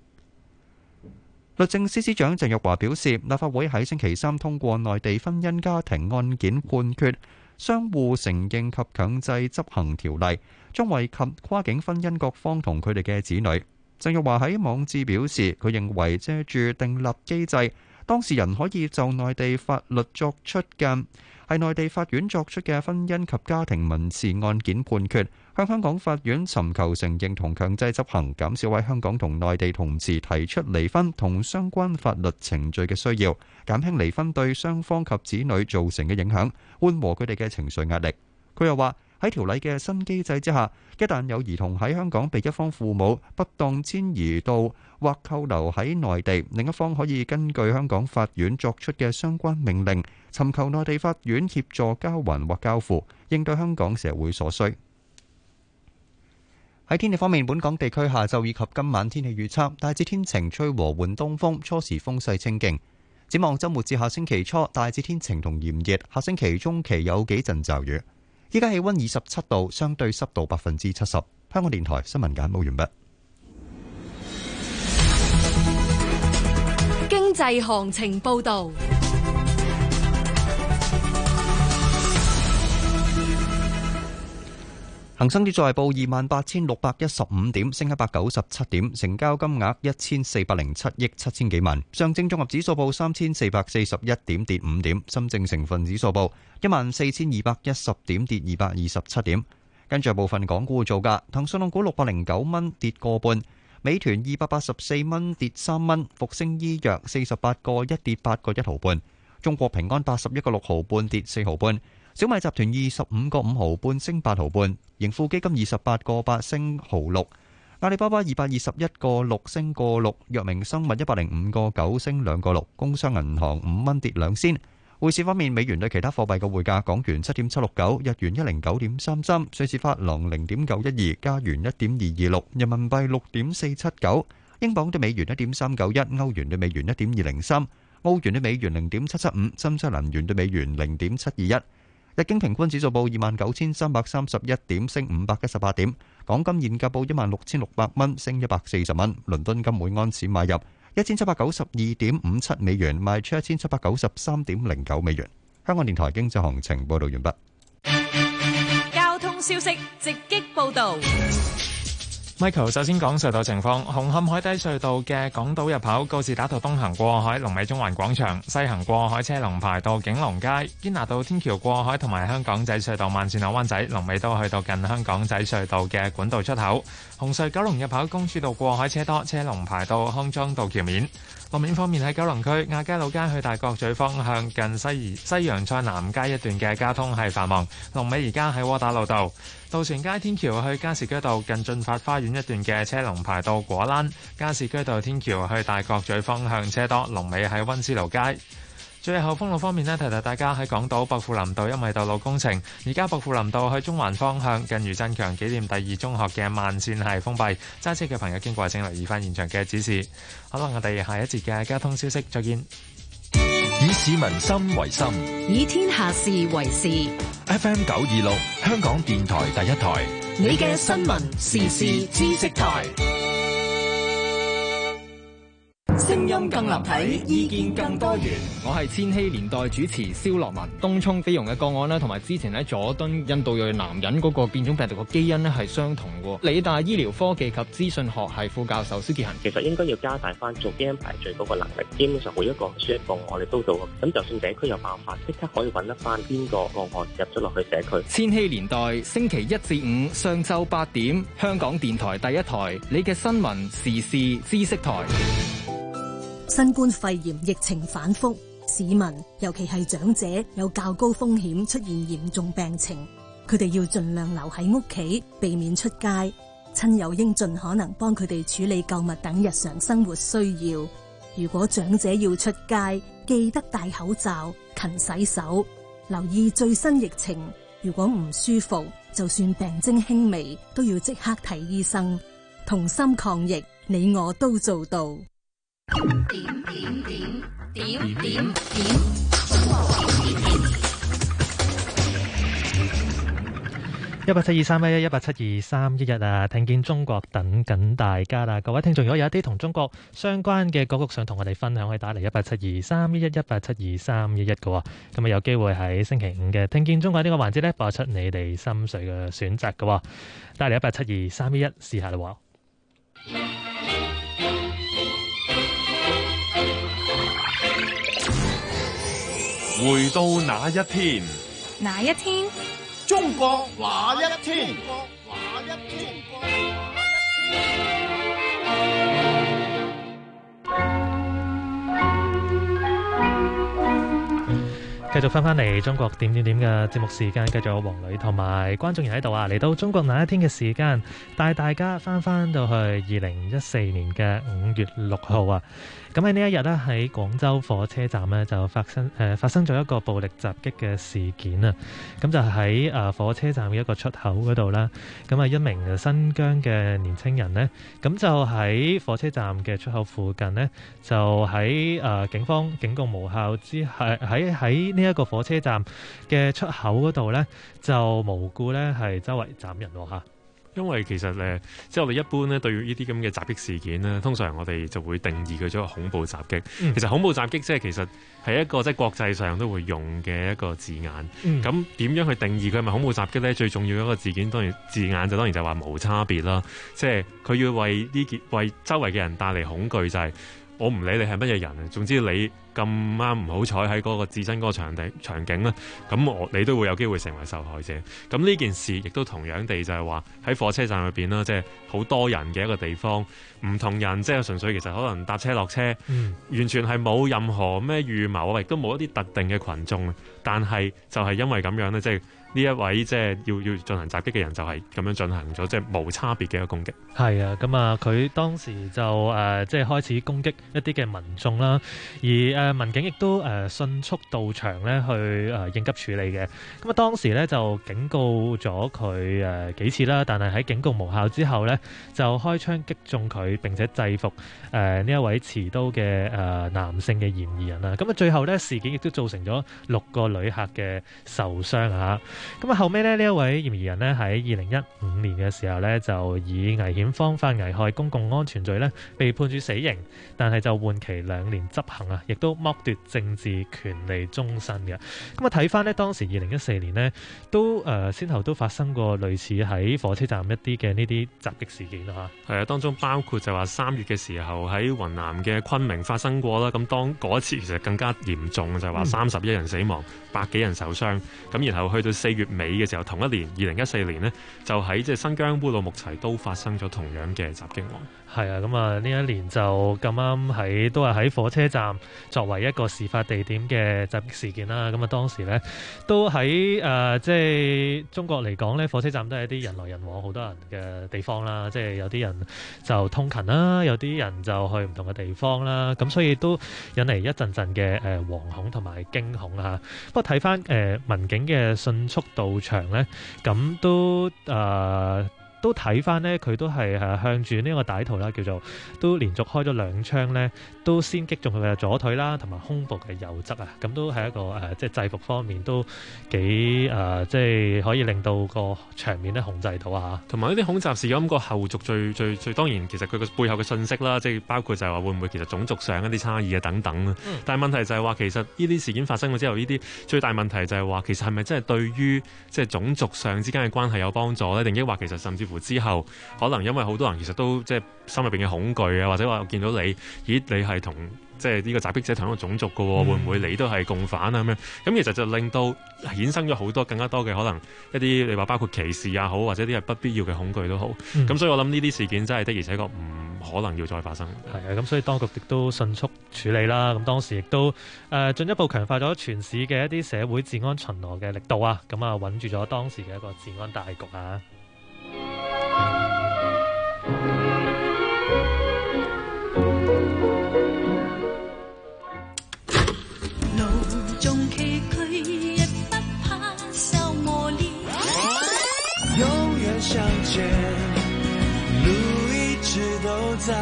律政司司長鄭若驊表示，立法會喺星期3通過內地婚姻家庭案件判決相互承認及強制執行條例，將惠及跨境婚姻各方同佢哋嘅子女。鄭若驊喺網誌表示，佢認為借住訂立機制，當事人可以就內地法律作出嘅係內地法院作出嘅婚姻及家庭民事案件判決，向香港法院尋求承認同強制執行，減少喺香港同內地同時提出離婚同相關法律程序嘅需要，減輕離婚對雙方及子女造成嘅影響，緩和佢哋嘅情緒壓力。佢又話， 喺條例嘅新機制之下，一旦有兒童喺香港被一方父母不當遷移到或扣留喺內地，另一方可以根據香港法院作出嘅相關命令，尋求內地法院協助交還或交付，應對香港社會所需。喺天氣方面，本港地區下晝以及今晚天氣預測大致天晴，吹和緩東風，初時風勢清勁。展望週末至下星期初，大致天晴同炎熱，下星期中期有幾陣驟雨。依家氣溫27度，相對濕度70%。香港電台新聞簡報完畢。 經濟行情報導。 恒生指數係報28,615點，升197點，成交金額1407億7000幾萬。上證綜合指數報3441點，跌5點。深證成分指數報14210點，跌227點。跟住部分港股造價，騰訊控股609蚊，跌個半；美團284蚊，跌3蚊；復星醫藥48個1，跌8個1毫半；中國平安81個6毫半，跌4毫半。小米集團25個5毫半，升8毫半；盈富基金28個8，升毫6；阿里巴巴221個6，升個6；藥明生物105個9，升2個6；工商銀行5蚊，跌2仙。匯市方面，美元對其他貨幣嘅匯價：港元7.769，日元109.33，瑞士法郎0.912，加元1.226，人民幣6.479，英鎊對美元1.391，歐元對美元1.203，澳元對美元0.775，新西蘭元對美元0.721。日經平均指數報29,331點，升518點。港金現價報16,600蚊，升140蚊。倫敦金每盎司買入1792.57美元，賣出1793.09美元。香港電台經濟行情報道完畢。 交通消息直擊報導。 Michael 首先講隧道情況，紅磡海底隧道嘅港島入口告士打道東行過海，龍尾中環廣場；西行過海車龍排到景隆街。堅拿道天橋過海同埋香港仔隧道慢線落灣仔，龍尾都去到近香港仔隧道嘅管道出口。紅隧九龍入口公主道過海車多，車龍排到康莊道橋面。路面方面喺九龍區亞皆老街去大角咀方向近西洋菜南街一段嘅交通係繁忙，龍尾而家喺窩打老道。渡船街天橋去加士居道近駿發花園一段嘅車龍排到果欄，加士居道天橋去大角咀方向車多，龍尾喺溫思勞街。最後封路方面呢，提提大家喺港島薄扶林道因為道路工程，而家薄扶林道去中環方向近余振強紀念第2中學嘅慢線係封閉，揸車嘅朋友經過請留意翻現場嘅指示。好啦，我哋下一節嘅交通消息再見。 以市民心為心， 以天下事為事。 FM 926香港電台第一台， 你嘅新聞時事知識台。聲音更立體，意見更多元。 我係千禧年代主持蕭樂文。東涌菲傭嘅個案咧，同埋之前喺佐敦印度裔男人嗰個變種病毒嘅基因咧係相同嘅。理大醫療科技及資訊學系副教授蕭傑恒， 其實應該要加大翻做基因排序嗰個能力。基本上每一個輸一個我哋都到，咁就算社區有爆發，即刻可以揾得翻邊個個案入咗落去社區。 千禧年代星期1至5上晝8點，香港電台第一台，你嘅新聞時事知識台。 新冠肺炎疫情反覆，市民尤其係長者有較高風險出現嚴重病情，佢哋要盡量留喺屋企，避免出街。親友應盡可能幫佢哋處理購物等日常生活需要。如果長者要出街，記得戴口罩、勤洗手，留意最新疫情。如果唔舒服，就算病徵輕微，都要即刻睇醫生。同心抗疫，你我都做到。 187231 187231啊！聽見中國等緊大家啦，各位聽眾，如果有一啲同中國相關嘅歌曲想同我哋分享，可以打嚟187231 187231嘅喎。咁啊，有機會喺星期5嘅聽見中國呢個環節咧，播出你哋心水嘅選擇嘅喎。打嚟187231試下啦喎。 回到那一天， 哪一天？ 中國那一天？ 繼續翻嚟中國點點點嘅節目時間，繼續有黃磊同埋關眾人喺度啊！嚟到中國那一天嘅時間，帶大家翻到去2014年嘅5月6號啊！咁喺呢一日咧，喺廣州火車站咧就發生咗一個暴力襲擊嘅事件啊！咁就喺火車站嘅一個出口嗰度啦。咁啊，一名新疆嘅年青人呢，咁就喺火車站嘅出口附近呢，就喺警方警告無效之喺呢一個火車站嘅出口嗰度呢，就無故呢係周圍斬人喎嚇。 因為其實即係我哋一般咧對於呢啲咁嘅襲擊事件呢，通常我哋就會定義佢做恐怖襲擊。其實恐怖襲擊即係其實係一個即係國際上都會用嘅一個字眼。咁點樣去定義佢係咪恐怖襲擊呢？最重要一個字眼就係話無差別啦。即係佢要為周圍嘅人帶嚟恐懼，就係我唔理你係乜嘢人啊，總之你咁啱唔好彩喺嗰個自身嗰個場景咧，咁你都會有機會成為受害者。咁呢件事亦都同樣地就係話喺火車站裏邊啦，即係好多人嘅一個地方，唔同人即係純粹其實可能搭車落車，完全係冇任何咩預謀，亦都冇一啲特定嘅群眾，但係就係因為咁樣咧，即係呢一位即係要進行襲擊嘅人就係咁樣進行咗即係無差別嘅一個攻擊。 係啊，咁啊佢當時就即係開始攻擊一啲嘅民眾啦，而民警亦都迅速到場咧去應急處理嘅。咁啊當時咧就警告咗佢幾次啦，但係喺警告無效之後咧，就開槍擊中佢並且制服呢一位持刀嘅男性嘅嫌疑人啦。咁啊最後咧事件亦都造成咗6個旅客嘅受傷啊。咁啊後尾咧呢一位嫌疑人咧喺2015年嘅時候咧就以危險方法危害公共安全罪咧被判處死刑，但係就緩期2年執行啊，亦都剝奪政治權利終身嘅。咁啊睇翻呢，當時2014年呢都先後都發生過類似喺火車站一啲嘅呢啲襲擊事件啦嚇。 係啊，當中包括就話3月嘅時候喺雲南嘅昆明發生過啦。咁當嗰一次其實更加嚴重，就係話31人死亡，100幾人受傷。咁然後去到4月尾嘅時候，同一年2014年呢，就喺即係新疆烏魯木齊都發生咗同樣嘅襲擊案。 係啊，咁啊呢一年就咁啱都係喺火車站作為一個事發地點嘅襲擊事件啦。咁啊當時呢都喺即係中國嚟講呢，火車站都係一啲人來人往好多人嘅地方啦。即係有啲人就通勤啦，有啲人就去唔同嘅地方啦。咁所以都引嚟一陣陣嘅惶恐同埋驚恐啊。不過睇翻民警嘅迅速到場呢，咁都睇翻呢，佢都係向住呢個歹徒啦，叫做都連續開咗2槍呢，都先擊中佢嘅左腿啦，同埋胸部嘅右側啊，咁都係一個即係制服方面都幾即係可以令到個場面咧控制到啊。 同埋呢啲恐襲事件個後續最當然其實佢個背後嘅信息啦，即係包括就係話會唔會其實種族上一啲差異啊等等。但係問題就係話其實呢啲事件發生咗之後，呢啲最大問題就係話其實係咪真係對於即係種族上之間嘅關係有幫助呢？定抑或其實甚至乎之後可能因為好多人其實都即係心入邊嘅恐懼啊，或者話我見到你，咦你係同即係呢個襲擊者同一個種族嘅喎，會唔會你都係共犯啊咁樣？咁其實就令到衍生咗好多更加多嘅可能一啲你話包括歧視也好，或者啲係不必要嘅恐懼都好。咁所以我諗呢啲事件真係的而且確唔可能要再發生。 係啊，咁所以當局亦都迅速處理啦。咁當時亦都進一步強化咗全市嘅一啲社會治安巡邏嘅力度啊。咁啊穩住咗當時嘅一個治安大局啊。 路中崎嶇，亦不怕受磨練。 永遠相見，路一直都在。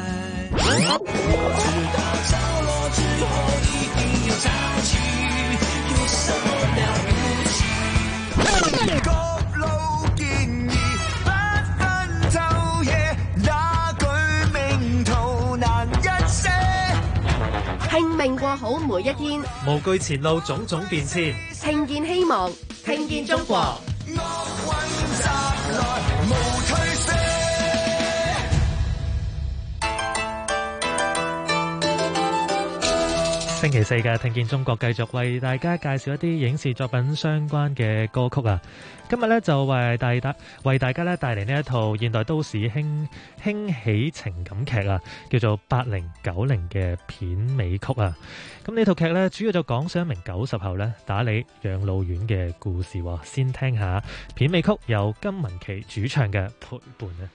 直到着落之後，一定要找起，有什麼了不起？各路建議，不分晝夜，那句名圖難一些。 拼命過好每一天， 無懼前路種種變遷， 聽見希望，聽見中國。 星期四嘅聽見中國繼續為大家介紹一啲影視作品相關嘅歌曲啊！今日咧就為大家咧帶嚟呢一套現代都市輕喜情感劇啊，叫做《8090》嘅片尾曲啊！咁呢套劇咧主要就講述一名90後咧打理養老院嘅故事喎。先聽下片尾曲，由金文岐主唱嘅《陪伴》啊！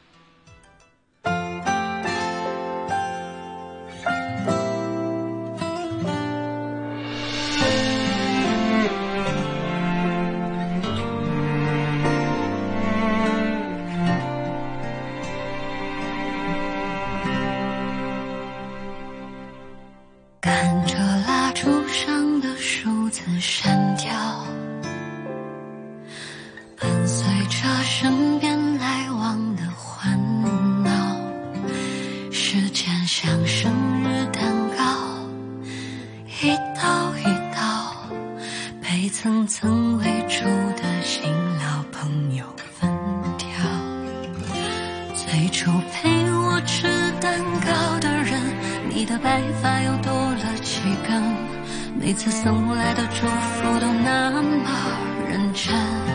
看着蜡烛上的数字闪掉，伴随着身边来往的欢闹，时间像生日蛋糕，一道一道被层层围住的新老朋友分掉。最初陪我吃蛋糕的人，你的白发又多了几根，每次送来的祝福都那么认真。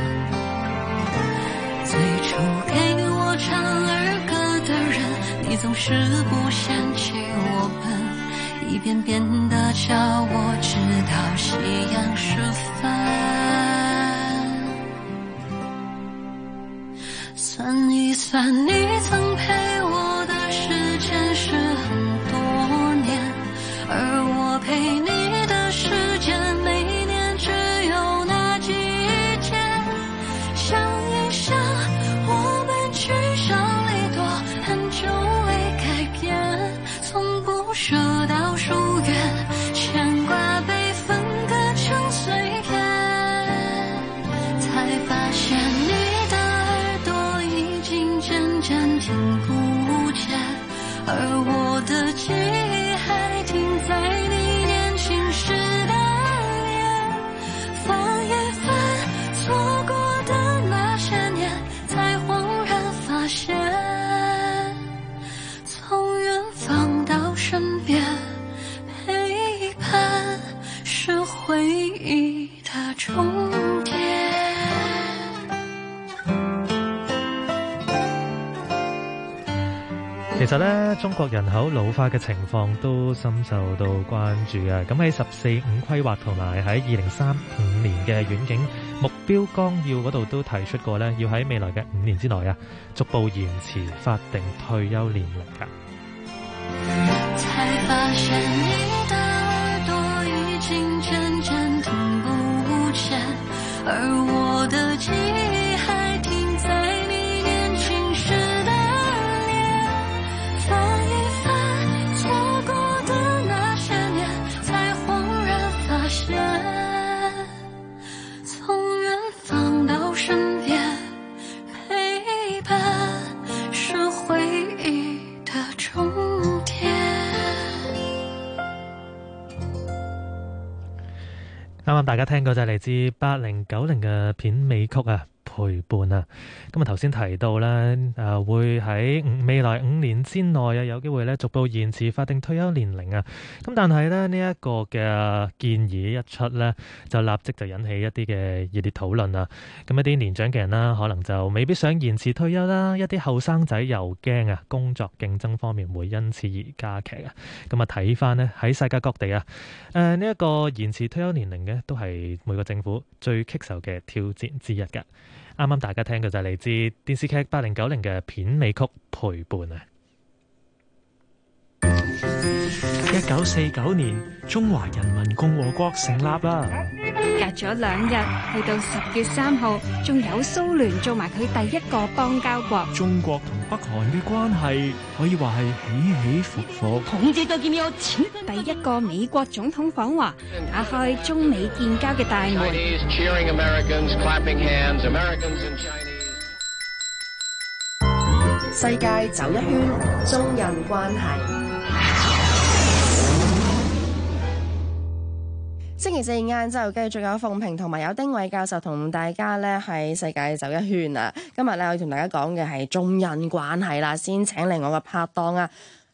最初给我唱儿歌的人，你总是不嫌弃我笨，一遍遍地叫我直到夕阳时分。算一算你曾陪我的时间是很多年，而我陪你的时间每年只有那几天。想一想，我们聚少离多，很久未改变，从不舍到疏远，牵挂被分割成碎片，才发现你的耳朵已经渐渐听不见，而我的记忆还停在你年轻时的脸。翻一翻错过的那些年，才恍然发现，从远方到身边，陪伴是回忆的终点。 其實咧，中國人口老化嘅情況都深受到關注啊！咁喺14-5規劃同埋喺2035年嘅遠景目標綱要嗰度都提出過咧，要喺未來嘅5年之內啊，逐步延遲法定退休年齡㗎。 才發現你的耳朵已經漸漸聽不見，而我的記憶還停在你年輕時的臉。翻一翻錯過的那些年，才恍然發現，從遠方到身邊，陪伴是回憶的終點。 啱啱大家聽過就係嚟自8090嘅片尾曲啊，陪伴啊。咁啊頭先提到咧，會喺未來5年之內啊，有機會咧逐步延遲法定退休年齡啊。咁但係咧呢一個嘅建議一出咧，就立即就引起一啲嘅熱烈討論啊。咁一啲年長嘅人啦，可能就未必想延遲退休啦；一啲後生仔又驚啊，工作競爭方面會因此而加劇啊。咁啊睇翻呢喺世界各地啊，呢一個延遲退休年齡嘅都係每個政府最棘手嘅挑戰之一㗎。啱啱大家聽嘅就係嚟自電視劇8090嘅片尾曲《陪伴》啊。 1949年，中華人民共和國成立啦。 隔咗2日，去到10月3號，仲有蘇聯做埋佢第一個邦交國。 中國同北韓嘅關係可以話係起起伏伏。 第一個美國總統訪華，打開中美建交嘅大門。 世界走一圈，中印關係。星期四晏晝繼續有鳳萍同埋有丁偉教授同大家咧喺世界走一圈啊！今日咧我要同大家講嘅係中印關係啦，先請嚟我嘅拍檔啊！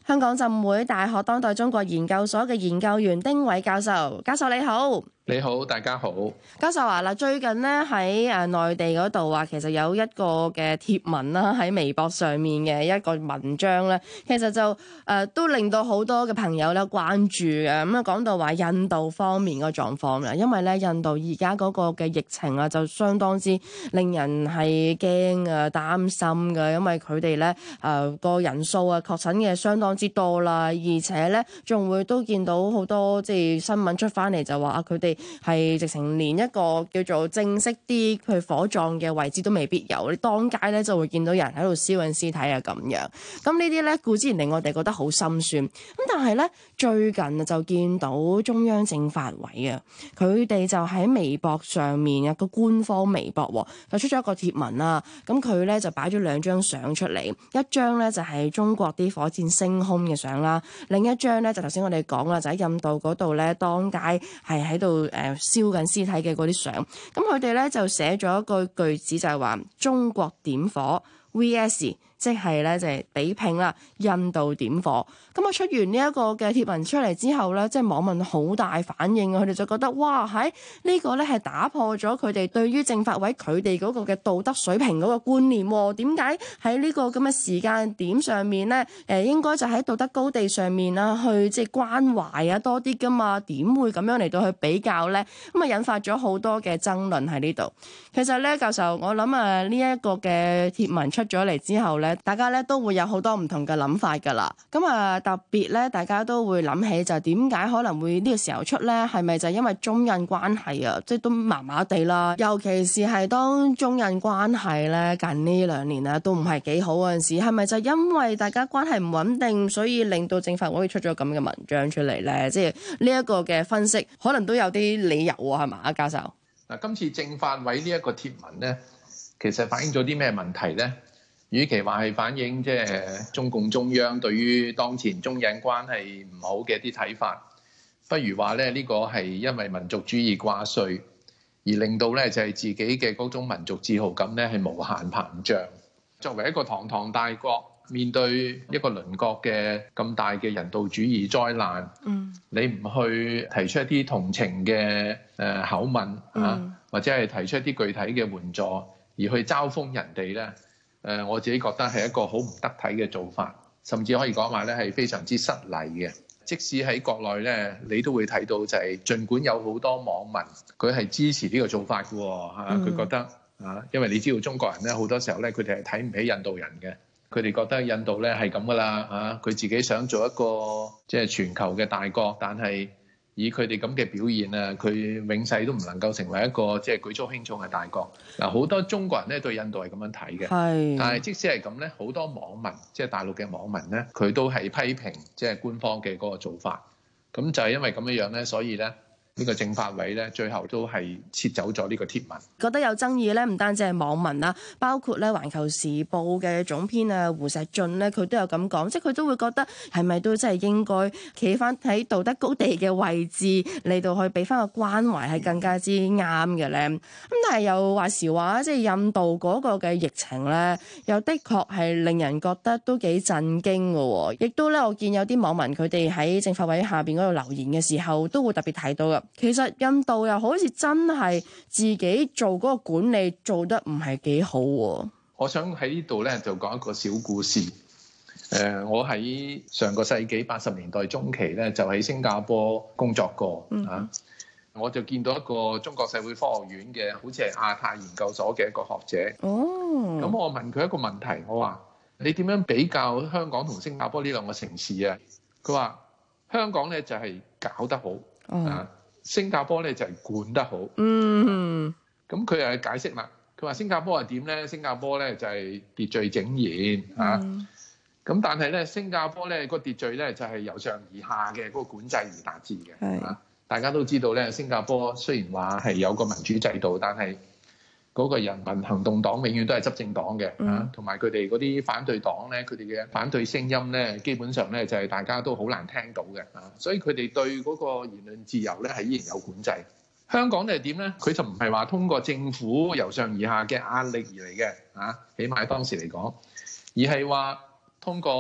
香港浸會大學當代中國研究所嘅研究員丁偉教授，教授你好。 你好，大家好。 教授話啦，最近呢喺內地嗰度話，其實有一個嘅貼文啦，喺微博上面嘅一個文章咧，其實就都令到好多嘅朋友咧關注嘅。咁啊講到話印度方面個狀況啦，因為咧印度而家嗰個嘅疫情啊，就相當之令人係驚啊擔心嘅，因為佢哋咧個人數啊確診嘅相當之多啦，而且咧仲會都見到好多即係新聞出翻嚟就話啊佢哋係直情連一個叫做正式啲去火葬嘅位置都未必有，你當街咧就會見到人喺度燒緊屍體啊咁樣。咁呢啲咧固之然令我哋覺得好心酸。咁但係咧最近就見到中央政法委啊，佢哋就喺微博上面有個官方微博就出咗一個貼文啦。咁佢咧就擺咗兩張相出嚟，一張咧就係中國啲火箭升空嘅相啦，另一張咧就頭先我哋講啦，就喺印度嗰度咧當街係喺度燒緊屍體嘅嗰啲相。咁佢哋咧就寫咗一個句子，就係話中國點火 VS 即係咧就係比拼啦，印度點火。咁啊出完呢一個嘅貼文出嚟之後咧，即係網民好大反應啊！佢哋就覺得哇，喺呢個咧係打破咗佢哋對於政法委佢哋嗰個嘅道德水平嗰個觀念。點解喺呢個咁嘅時間點上面咧？應該就喺道德高地上面啊，去即係關懷啊多啲噶嘛？點會咁樣嚟到去比較咧？咁啊引發咗好多嘅爭論喺呢度。其實咧，教授，我諗呢一個嘅貼文出咗嚟之後咧，大家咧都會有好多唔同嘅諗法㗎啦。咁啊特別咧，大家都會諗起就點解可能會呢個時候出咧？係咪就因為中印關係啊？即係都麻麻地啦。尤其是係當中印關係咧近呢2年啊都唔係幾好嗰陣時，係咪就因為大家關係唔穩定，所以令到政法會出咗咁嘅文章出嚟咧？即係呢一個嘅分析，可能都有啲理由喎，係嘛，教授？ 嗱，今次政法委呢一個貼文咧，其實反映咗啲咩問題咧？與其話係反映即係中共中央對於當前中印關係唔好嘅一啲睇法，不如話咧呢個係因為民族主義掛帥，而令到咧就係自己嘅嗰種民族自豪感咧係無限膨脹。作為一個堂堂大國，面對一個鄰國嘅咁大嘅人道主義災難，你唔去提出一啲同情嘅口吻啊，或者係提出一啲具體嘅援助，而去嘲諷人哋咧？我自己覺得係一個好唔得體嘅做法，甚至可以講話咧係非常之失禮嘅。即使喺國內咧，你都會睇到就係，儘管有好多網民佢係支持呢個做法嘅喎，佢覺得因為你知道中國人咧好多時候咧，佢哋係睇唔起印度人嘅，佢哋覺得印度咧係咁噶啦，佢自己想做一個即係全球嘅大國，但係以佢哋咁嘅表現啊，佢永世都唔能夠成為一個即係舉足輕重嘅大國。嗱，好多中國人咧對印度係咁樣睇嘅，但係即使係咁咧，好多網民即係大陸嘅網民咧，佢都係批評即係官方嘅嗰個做法。咁就係因為咁樣樣咧，所以咧呢個政法委咧最後都係撤走咗呢個貼文。 覺得有爭議咧，唔單止係網民啦，包括咧《環球時報》嘅總編啊胡錫進咧，佢都有咁講，即係佢都會覺得係咪都真係應該企翻喺道德高地嘅位置嚟到去俾翻個關懷係更加之啱嘅咧。咁但係又話時話，即係印度嗰個嘅疫情咧，又的確係令人覺得都幾震驚嘅。亦都咧，我見有啲網民佢哋喺政法委下邊嗰度留言嘅時候，都會特別睇到嘅。其實印度又好似真係自己做嗰個管理做得唔係幾好喎。 我想喺呢度咧就講一個小故事。我喺上個世紀80年代中期咧就喺新加坡工作過我就見到一個中國社會科學院嘅好似係亞太研究所嘅一個學者。咁我問佢一個問題，我話你點樣比較香港同新加坡呢兩個城市啊？佢話香港咧就係搞得好新加坡咧就係管得好。咁佢又解釋啦，佢話新加坡係點咧？新加坡咧就係秩序井然咁但係咧新加坡咧個秩序咧就係由上而下嘅嗰個管制而達至嘅。大家都知道咧，新加坡雖然話係有個民主制度，但係嗰個人民行動黨永遠都係執政黨嘅同埋佢哋嗰啲反對黨咧，佢哋嘅反對聲音咧，基本上咧就係大家都好難聽到嘅所以佢哋對嗰個言論自由咧係依然有管制。香港咧係點咧？佢就唔係話通過政府由上而下嘅壓力而嚟嘅起碼喺當時嚟講，而係話通過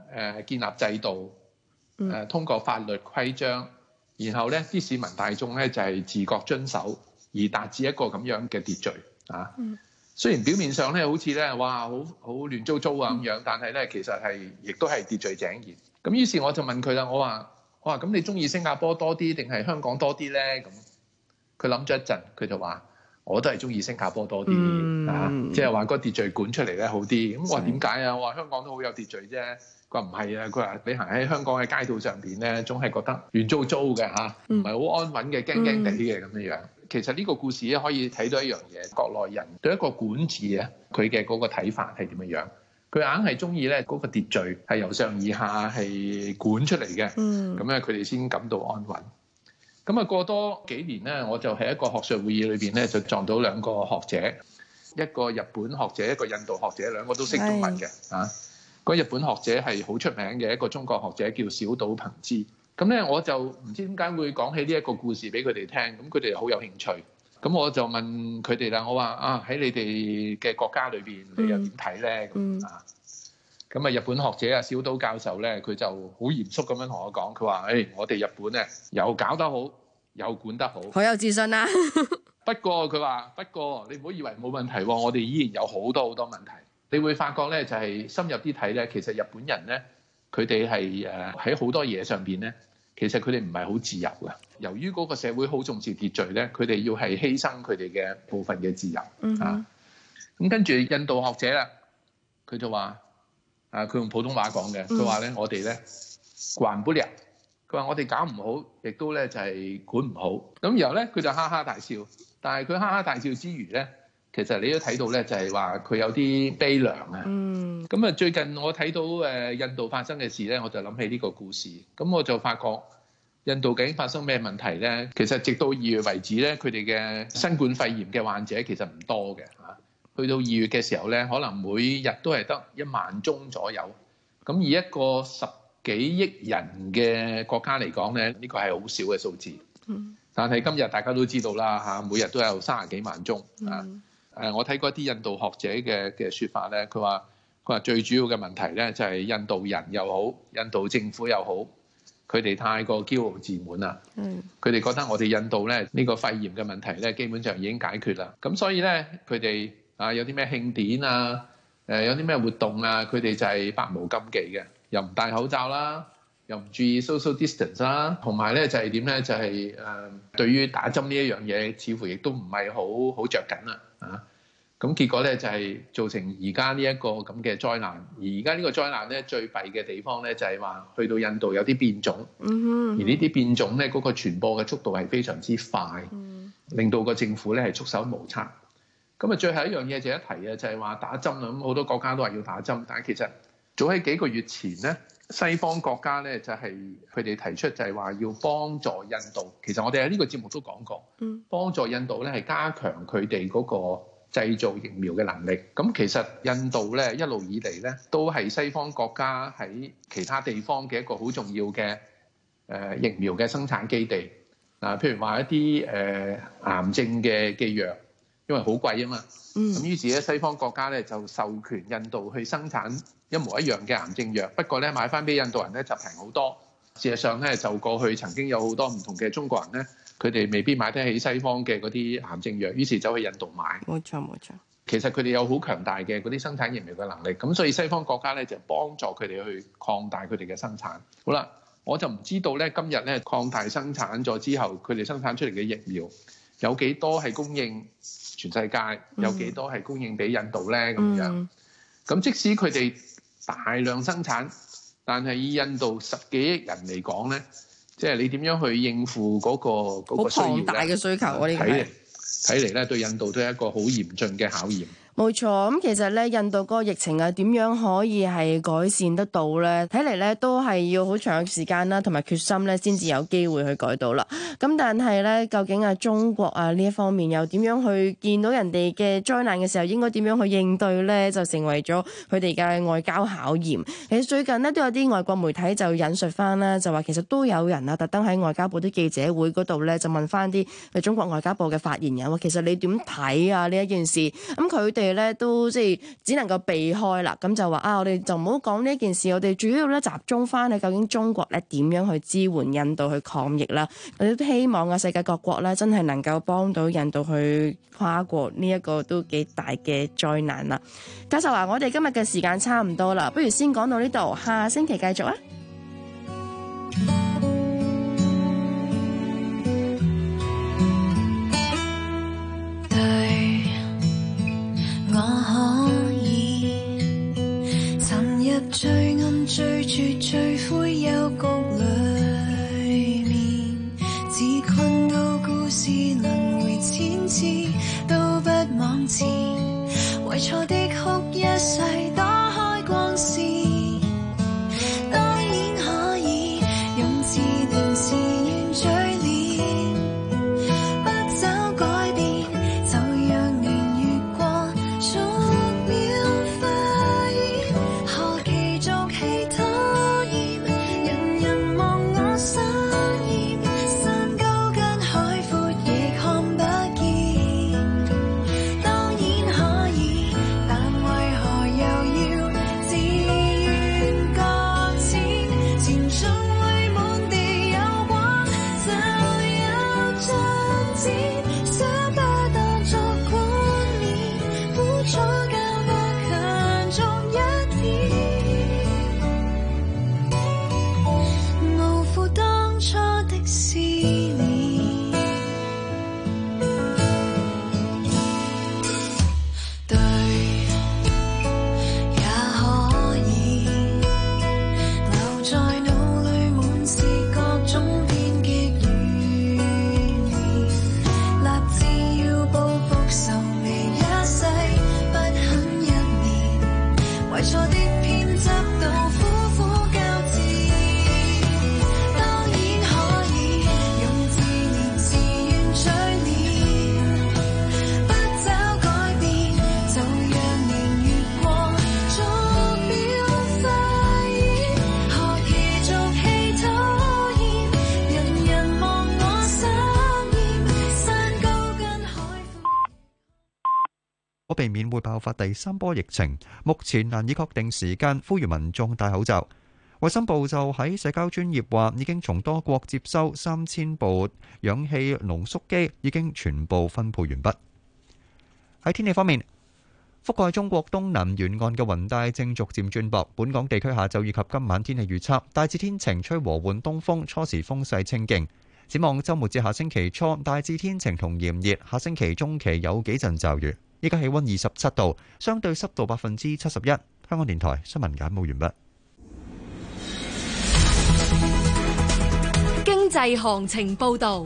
建立制度，通過法律規章，然後咧啲市民大眾咧就係自覺遵守，而達至一個咁樣嘅秩序啊。雖然表面上咧好似咧哇好亂糟糟啊咁樣，但係咧其實係亦都係秩序井然。咁於是我就問佢啦，我話咁你中意新加坡多啲定係香港多啲咧？咁佢諗咗一陣，佢就話我都係中意新加坡多啲啊，即係話個秩序管出嚟咧好啲。咁我話點解啊？我話香港都好有秩序啫。佢話唔係啊，佢話你行喺香港嘅街道上邊咧，總係覺得亂糟糟嘅嚇，唔係好安穩嘅，驚驚地嘅咁樣樣。其實呢個故事咧可以睇到一樣嘢，國內人對一個管治啊，佢嘅嗰個睇法係點樣樣？佢硬係中意咧嗰個秩序係由上而下係管出嚟嘅，咁咧佢哋先感到安穩。咁啊過多幾年咧，我就喺一個學術會議裏邊咧，就撞到兩個學者，一個日本學者，一個印度學者，兩個都識中文嘅啊。嗰日本學者係好出名嘅一個中國學者叫小島朋之。咁咧我就唔知點解會講起呢一個故事俾佢哋聽，咁佢哋好有興趣。咁我就問佢哋啦，我話喺你哋嘅國家裏邊，你又點睇咧？咁日本學者啊，小島教授咧，佢就好嚴肅咁樣同我講，佢話：我哋日本咧又搞得好，又管得好， 好有自信啊！ 不過佢話，你唔好以為冇問題喎，我哋依然有好多問題。你會發覺咧，就係深入啲睇咧，其實日本人咧，佢哋係喺好多嘢上邊咧，其實佢哋唔係好自由嘅。由於嗰個社會好重視秩序咧，佢哋要係犧牲佢哋嘅部分嘅自由啊。咁跟住印度學者啦，佢就話佢用普通話講嘅，佢話咧我哋咧管不了，佢話我哋搞唔好，亦都咧就係管唔好。咁然後咧佢就哈哈大笑，但係佢哈哈大笑之餘咧，其實你都睇到咧，就係話佢有啲悲涼啊。咁最近我睇到印度發生嘅事咧，我就諗起呢個故事。咁我就發覺印度究竟發生咩問題咧？其實直到2月為止咧，佢哋嘅新冠肺炎嘅患者其實唔多嘅嚇。去到2月嘅時候咧，可能每日都係得1萬宗左右。咁以一個10幾億人嘅國家嚟講咧，呢個係好少嘅數字。但係今日大家都知道啦嚇，每日都有30幾萬宗啊。我睇過啲印度學者嘅説法咧，佢話最主要嘅問題咧就係印度人又好，印度政府又好，佢哋太過驕傲自滿啦。佢哋覺得我哋印度咧呢個肺炎嘅問題咧基本上已經解決啦。咁所以咧佢哋有啲咩慶典啊，有啲咩活動啊，佢哋就係百無禁忌嘅，又唔戴口罩啦，又唔注意 social distance 啦，同埋咧就係點咧就係對於打針呢一樣嘢，似乎亦都唔係好着緊啦。咁結果咧就係造成而家呢一個咁嘅災難。而而家呢個災難咧最弊嘅地方咧就係話去到印度有啲變種，而呢啲變種咧嗰個傳播嘅速度係非常之快，令到個政府咧係束手無策。咁最後一樣嘢就一提嘅就係話打針啦。咁好多國家都話要打針，但係其實早喺幾個月前咧，西方國家咧就係佢哋提出就係話要幫助印度。其實我哋喺呢個節目都講過，幫助印度咧係加強佢哋嗰個製造疫苗嘅能力。咁其實印度咧一路以嚟咧都係西方國家喺其他地方嘅一個好重要嘅疫苗嘅生產基地。譬如話一啲癌症嘅藥，因為好貴啊嘛。咁於是咧西方國家咧就授權印度去生產一模一樣嘅癌症藥，不過咧買翻俾印度人咧就平好多。事實上咧就過去曾經有好多唔同嘅中國人咧，佢哋未必買得起西方嘅嗰啲癌症藥，於是走去印度買。冇錯。其實佢哋有好強大嘅嗰啲生產疫苗嘅能力，咁所以西方國家咧就幫助佢哋去擴大佢哋嘅生產。好啦，我就唔知道咧今日咧擴大生產咗之後，佢哋生產出嚟嘅疫苗有幾多係供應全世界，有幾多係供應俾印度咧咁樣。咁即使佢哋大量生產，但係以印度10幾億人嚟講咧，即係你點樣去應付嗰個需要咧？好龐大嘅需求啊！呢個睇嚟咧，對印度都係一個好嚴峻嘅考驗。冇錯，咁其實咧，印度嗰個疫情啊，點樣可以係改善得到咧？睇嚟咧，都係要好長嘅時間啦，同埋決心咧，先至有機會去改到啦。咁但係咧，究竟中國呢一方面又點樣去見到人哋嘅災難嘅時候，應該點樣去應對咧？就成為咗佢哋嘅外交考驗。其實最近呢，都有啲外國媒體就引述翻啦，就話其實都有人特登喺外交部啲記者會嗰度咧，就問翻啲中國外交部嘅發言人話，其實你點睇呢一件事？咁佢哋哋咧都即係只能夠避開啦。咁就話我哋就唔好講呢件事，我哋主要咧集中翻去究竟中國咧點樣去支援印度去抗疫啦。我哋都希望世界各國咧真係能夠幫到印度去跨過呢一個都幾大嘅災難啦。教授話我哋今日嘅時間差唔多啦，不如先講到呢度，下星期繼續啊。 對，我可以沉入最暗最絕最灰幽谷裏面，自困到故事輪迴千次都不枉此，為錯的哭一世打開光線，當然可以用自憐自怨嘴臉，不找改變就讓年月過，逐秒化煙，何其俗氣討厭，人人望我生厭，山高跟海闊亦看不見，當然可以，但為何又要自願擱淺，前進會滿地有光就有進展，想把當作冠冕，苦楚教我強壯一點，無負當初的思念。對，也可以留在腦裏滿是各種偏激語言，立志要報復愁眉一世不肯一面，為錯的偏執到苦苦交戰，當然可以用自憐自怨嘴臉，不找改變就讓年月過，逐秒化煙，何其俗氣討厭，人人望我生厭，山高跟海闊。 可避免會爆發第三波疫情，目前難以確定時間，呼籲民眾戴口罩。衛生部就喺社交專頁話，已經從多國接收3000部氧氣濃縮機，已經全部分配完畢。喺天氣方面，覆蓋中國東南沿岸嘅雲帶正逐漸轉薄，本港地區下晝以及今晚天氣預測大致天晴，吹和緩東風，初時風勢清勁。展望週末至下星期初，大致天晴同炎熱，下星期中期有幾陣驟雨。依家氣溫27度，相對濕度71%。香港電台新聞簡報完畢。 經濟行情報導。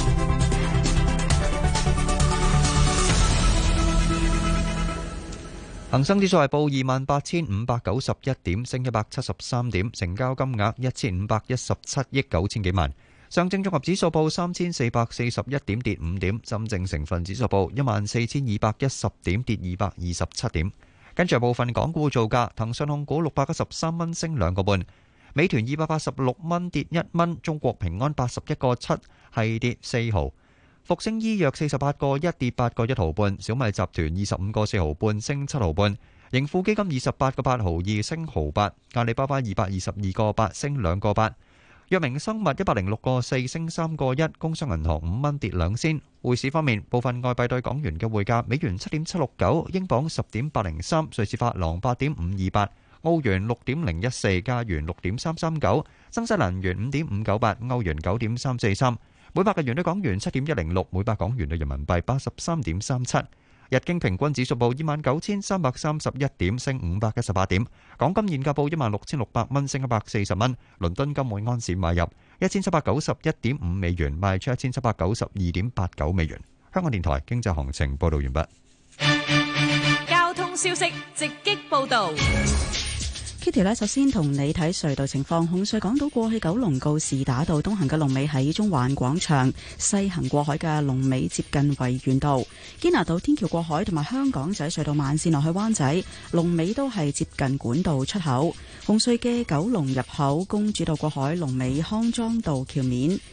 恒生指數係報28,591點，升173點，成交金額1517億9千幾萬。上證綜合指數報3441點，跌5點。深證成分指數報14210點，跌227點。跟住部分港股造價，騰訊控股613蚊，升2個半；美團286蚊，跌1蚊；中國平安81個7，係跌4毫；復星醫藥48個1，跌8個1毫半；小米集團25個4毫半，升7毫半；盈富基金28個8毫2，升毫8；阿里巴巴222個8，升2個8。藥明生物106個4，升3個1，工商銀行5蚊，跌2仙。匯市方面，部分外幣對港元嘅匯價：美元7.769，英鎊10.803，瑞士法郎8.528，澳元6.014，加元6.339，新西蘭元5.598，歐元9.343，每百日元對港元7.106，每百港元對人民幣83.37。日經平均指數報29,331點，升518點。港金現價報16,600蚊，升140蚊。倫敦金每安士買入1791.5美元，賣出1792.89美元。香港電台經濟行情報道完畢。 交通消息直擊報導。 Kitty 呢，首先同你睇隧道情況。紅隧港島過去九龍告士打道東行嘅龍尾喺中環廣場，西行過海嘅龍尾接近維園道。堅拿道天橋過海同埋香港仔隧道慢線落去灣仔，龍尾都係接近管道出口。紅隧嘅九龍入口公主道過海龍尾康莊道橋面。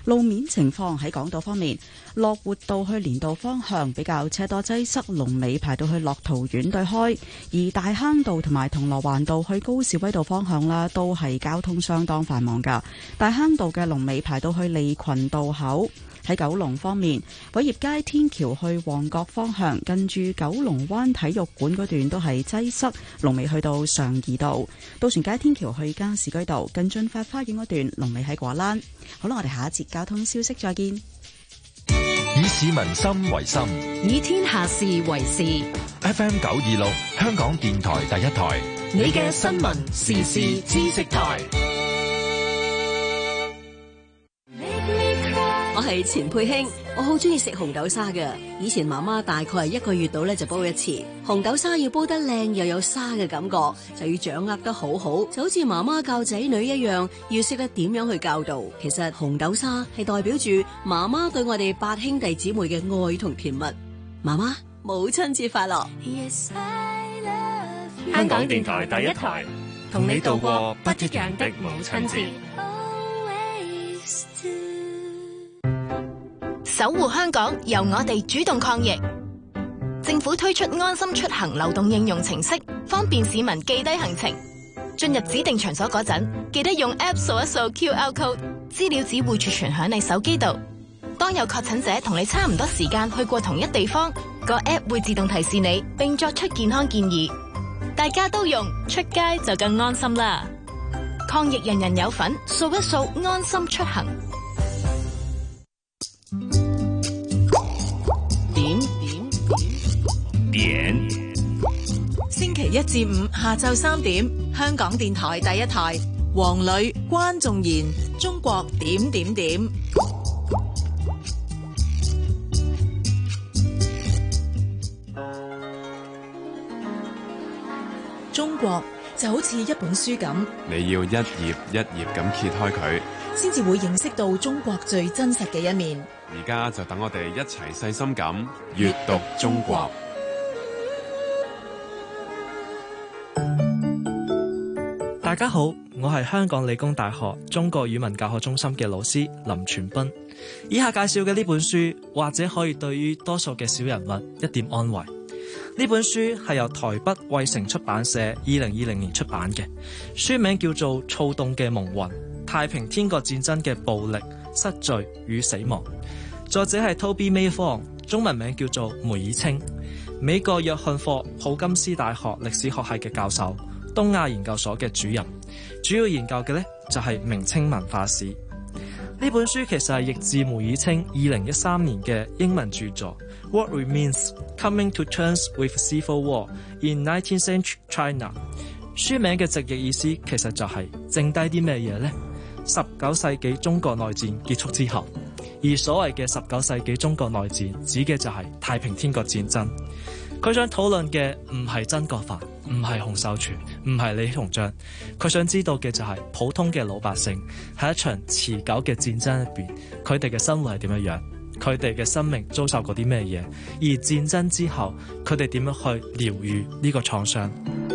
路面情況喺港島方面，樂活道去連道方向比較車多擠塞，龍尾排到去樂桃苑對開；而大坑道同埋銅鑼灣道去高士威道方向啦，都係交通相當繁忙噶。大坑道嘅龍尾排到去利群道口。喺九龍方面，偉業街天橋去旺角方向，近住九龍灣體育館嗰段都係擠塞，龍尾去到上怡道。渡船街天橋去加士居道，近駿發花園嗰段龍尾喺果欄。好啦，我哋下一節交通消息再見。 以市民心為心， 以天下事為事。 FM 926，香港電台第一台， 你嘅新聞時事知識台。 我係錢佩卿，我好中意食紅豆沙嘅。以前媽媽大概係1個月度咧就煲一次。紅豆沙要煲得靚又有沙嘅感覺，就要掌握得好好，就好似媽媽教仔女一樣，要識得點樣去教導。其實紅豆沙係代表住媽媽對我哋8兄弟姊妹嘅愛同甜蜜。媽媽，母親節快樂！ 香港電台第一台，同你度過不一樣的母親節。 守護香港，由我哋主動抗疫。政府推出安心出行流動應用程式，方便市民記低行程。進入指定場所嗰陣，記得用 App 掃一掃 QR code， 資料只會儲存響你手機度。當有確診者同你差唔多時間去過同一地方，個 App 會自動提示你，並作出健康建議。大家都用，出街就更安心啦！抗疫人人有份，掃一掃安心出行。 點星期一至五下晝3點，香港電台第一台，黃磊、關仲賢，中國點點點。中國就好似一本書咁， 你要一頁一頁咁揭開佢， 先至會認識到中國最真實嘅一面。 而家就等我哋一齊細心咁閱讀中國。 大家好，我係香港理工大學中國語文教學中心嘅老師林全斌。以下介紹嘅呢本書，或者可以對於多數嘅小人物一點安慰。呢本書係由台北衛城出版社2020年出版嘅，書名叫做《躁動嘅夢魂：太平天國戰爭嘅暴力、失序與死亡》。作者係 Toby Mayfong， 中文名叫做梅爾清，美國約翰霍普金斯大學歷史學系嘅教授，東亞研究所嘅主任，主要研究嘅呢就係明清文化史。呢本書其實係譯自梅爾清2013年嘅英文著作《What Remains: Coming to Terms with Civil War in 19th Century China》。書名嘅直譯意思其實就係剩低啲咩嘢呢？19世紀中國內戰結束之後，而所謂嘅19世紀中國內戰指嘅就係太平天國戰爭。佢想討論嘅唔係曾國藩，唔係洪秀全，唔係李鴻章，佢想知道嘅就係普通嘅老百姓喺一場持久嘅戰爭入邊，佢哋嘅生活係點樣樣，佢哋嘅生命遭受過啲咩嘢，而戰爭之後佢哋點樣去療癒呢個創傷。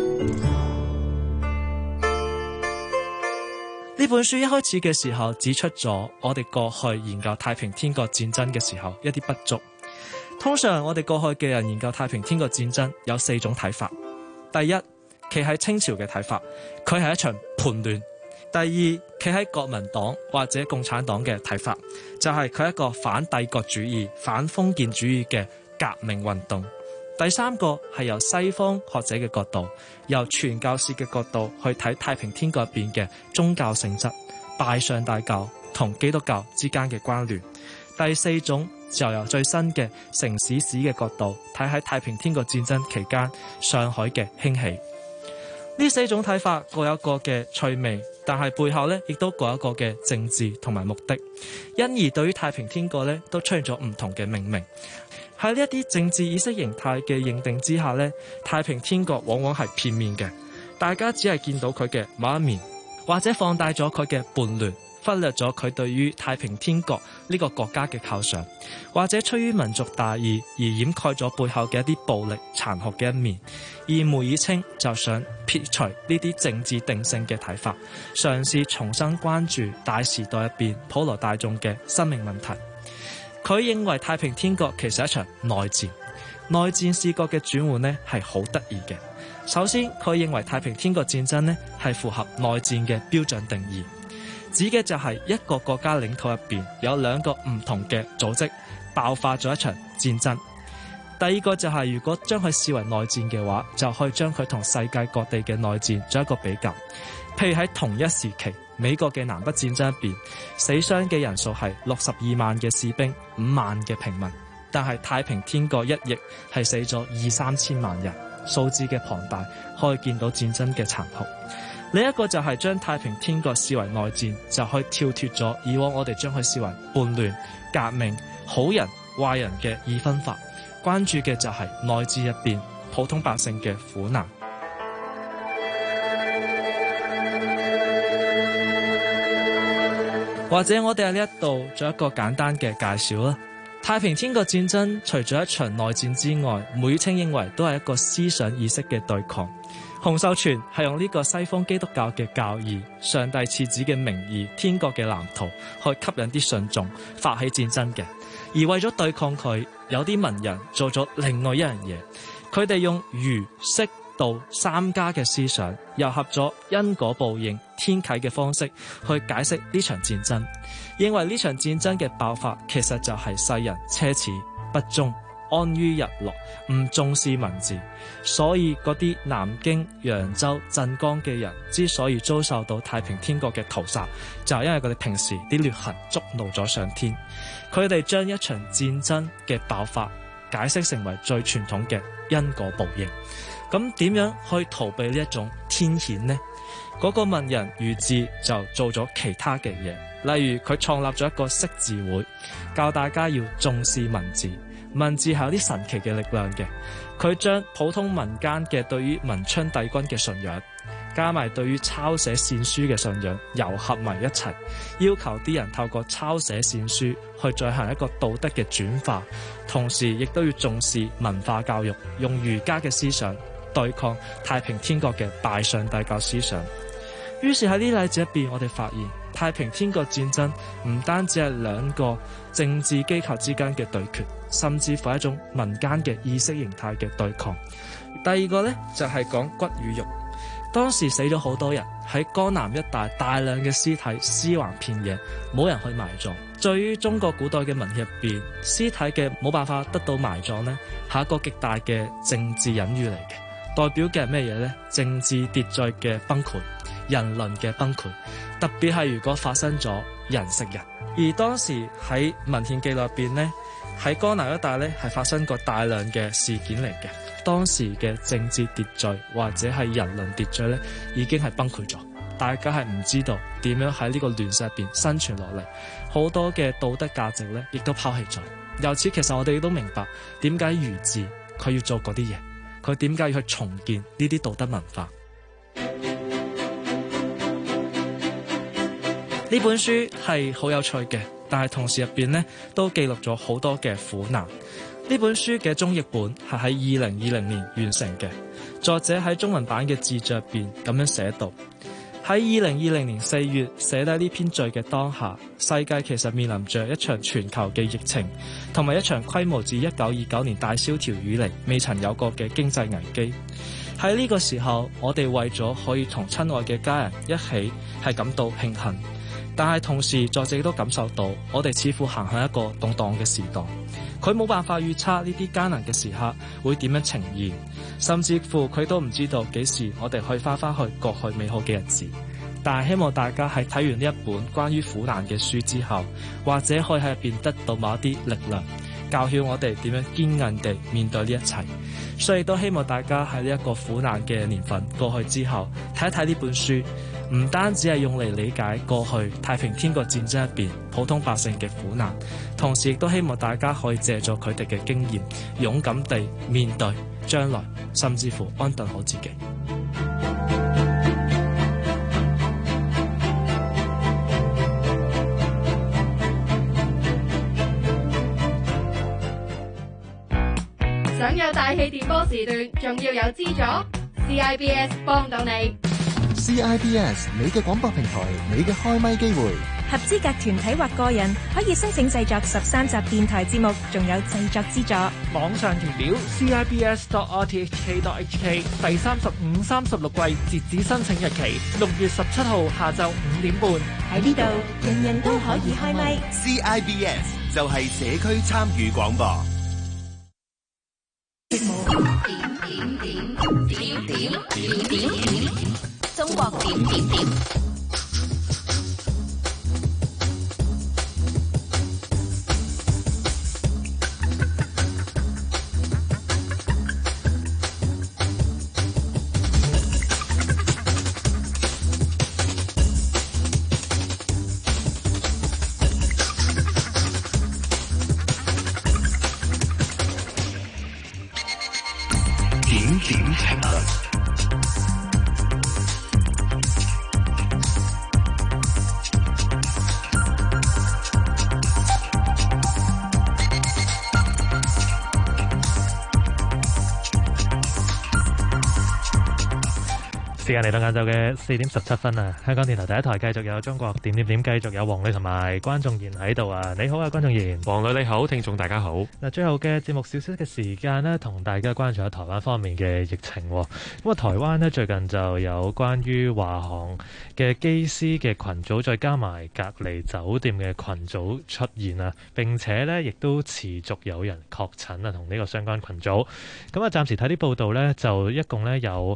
呢本書一開始嘅時候指出咗我哋過去研究太平天國戰爭嘅時候一啲不足。通常我哋過去嘅人研究太平天國戰爭有4種睇法。第一，企喺清朝嘅睇法，佢係一場叛亂。第二，企喺國民黨或者共產黨嘅睇法，就係佢一個反帝國主義、反封建主義嘅革命運動。第三個係由西方學者嘅角度，由傳教士嘅角度去睇太平天國入邊嘅宗教性質、拜上帝教同基督教之間嘅關聯。第四種就由最新嘅城市史嘅角度睇喺太平天國戰爭期間上海嘅興起。呢4種睇法各有各嘅趣味，但係背後亦都各有各嘅政治同埋目的，因而對於太平天國都出現咗唔同嘅命名。喺呢一啲政治意識形態嘅認定之下太平天國往往係片面嘅，大家只係見到佢嘅某一面，或者放大咗佢嘅叛亂、 忽略咗佢對於太平天國呢個國家嘅構想，或者出於民族大義而掩蓋咗背後嘅一啲暴力殘酷嘅一面。而梅爾清就想撇除呢啲政治定性嘅睇法，嘗試重新關注大時代入邊普羅大眾嘅生命問題。佢認為太平天國其實係一場內戰，內戰視角嘅轉換呢係好得意嘅。首先，佢認為太平天國戰爭呢係符合內戰嘅標準定義，指嘅就係一個國家領土入邊有兩個唔同嘅組織爆發咗一場戰爭。第二個就係如果將佢視為內戰嘅話，就可以將佢同世界各地嘅內戰做一個比較。譬如喺同一時期，美國嘅南北戰爭入邊，死傷嘅人數係62萬嘅士兵，5萬嘅平民，但係太平天國一役係死咗2-3千萬人，數字嘅龐大，可以見到戰爭嘅殘酷。另一個就係將太平天國視為內戰，就可以跳脫咗以往我哋將佢視為叛亂、革命、好人、壞人嘅二分法，關注嘅就係內戰入邊普通百姓嘅苦難。或者我哋喺呢一度做一個簡單嘅介紹啦。太平天國戰爭除咗一場內戰之外，梅爾清認為都係一個思想意識嘅對抗。洪秀全係用呢個西方基督教嘅教義、上帝賜子嘅名義、天國嘅藍圖去吸引啲信眾發起戰爭嘅。而為咗對抗佢，有啲文人做咗另外一樣嘢，佢哋用儒、釋、道三家嘅思想，糅合咗因果報應、天啟嘅方式去解釋呢場戰爭，認為呢場戰爭嘅爆發其實就係世人奢侈不忠、安於日落，唔重視文字，所以嗰啲南京、揚州、鎮江嘅人之所以遭受到太平天國嘅屠殺，就係因為佢哋平時啲劣行觸怒咗上天，佢哋將一場戰爭嘅爆發解釋成為最傳統嘅因果報應。咁點樣去逃避呢一種天譴呢？嗰個文人余治就做咗其他嘅嘢，例如佢創立咗一個識字會，教大家要重視文字，文字係有啲神奇嘅力量嘅。佢將普通民間嘅對於文昌帝君嘅信仰，加埋對於抄寫善書嘅信仰糅合埋一齊，要求啲人透過抄寫善書去進行一個道德嘅轉化，同時亦都要重視文化教育，用儒家嘅思想對抗太平天國嘅拜上帝教思想。於是喺呢例子入邊，我哋發現太平天國戰爭唔單止係兩個政治機構之間嘅對決，甚至乎係一種民間嘅意識形態嘅對抗。第二個呢，就係講骨與肉。當時死咗好多人，喺江南一帶大量嘅屍體屍橫遍野，冇人去埋葬。對於中國古代嘅文獻入邊，屍體嘅冇辦法得到埋葬呢，係一個極大嘅政治隱喻嚟嘅。代表嘅係咩嘢呢？政治秩序嘅崩潰，人倫嘅崩潰，特別係如果發生咗人食人。而當時喺文獻記錄入邊呢，喺江南一帶呢係發生過大量嘅事件嚟嘅。當時嘅政治秩序或者係人倫秩序呢已經係崩潰咗，大家係唔知道點樣喺呢個亂世入邊生存落嚟，好多嘅道德價值呢亦都拋棄咗。由此其實我哋亦都明白點解余治佢要做嗰啲嘢。佢點解要去重建呢啲道德文化？呢本書係好有趣嘅，但係同時入邊呢都記錄咗好多嘅苦難。呢本書嘅中譯本係喺2020年完成嘅，作者喺中文版嘅自序入邊咁樣寫道：喺2020年4月寫低呢篇序嘅當下，世界其實面臨着一場全球嘅疫情，同埋一場規模自1929年大蕭條以嚟未曾有過嘅經濟危機。喺呢個時候，我哋為咗可以同親愛嘅家人一起係感到慶幸，但係同時作者亦都感受到我哋似乎行向一個動盪嘅時代。佢冇辦法預測呢啲艱難嘅時刻會點樣呈現，甚至乎佢都唔知道幾時我哋可以翻返去過去美好嘅日子。但係希望大家喺睇完呢一本關於苦難嘅書之後，或者可以喺入邊得到某一啲力量，教曉我哋點樣堅韌地面對呢一切。所以都希望大家喺呢一個苦難嘅年份過去之後，睇一睇呢本書，唔單止係用嚟理解過去太平天國戰爭入邊普通百姓嘅苦難，同時亦都希望大家可以借助佢哋嘅經驗，勇敢地面對將來，甚至乎安頓好自己。 想有大氣電波時段，仲要有資助 CIBS 幫到你。 CIBS 你嘅廣播平台，你嘅開咪機會。 合資格團體或個人可以申請製作13集電台節目，仲有製作資助。 網上填表 CIBS.RTHK.HK 第35、36季截止申請日期6月17號下晝5點半。 喺呢度，人人都可以開咪。 CIBS 就係社區參與廣播。 中國點點點。 時間嚟到晏晝嘅4點17分啊！香港電台第一台繼續有中國點點點，繼續有黃磊同埋關仲賢喺度啊！你好啊，關仲賢。 黃磊你好，聽眾大家好。 嗱，最後嘅節目少少嘅時間呢，同大家關注下台灣方面嘅疫情。咁啊，台灣呢，最近就有關於華航嘅機師嘅群組，再加埋隔離酒店嘅群組出現啊！並且呢，亦都持續有人確診啊，同呢個相關群組。咁啊，暫時睇啲報道呢，就一共呢有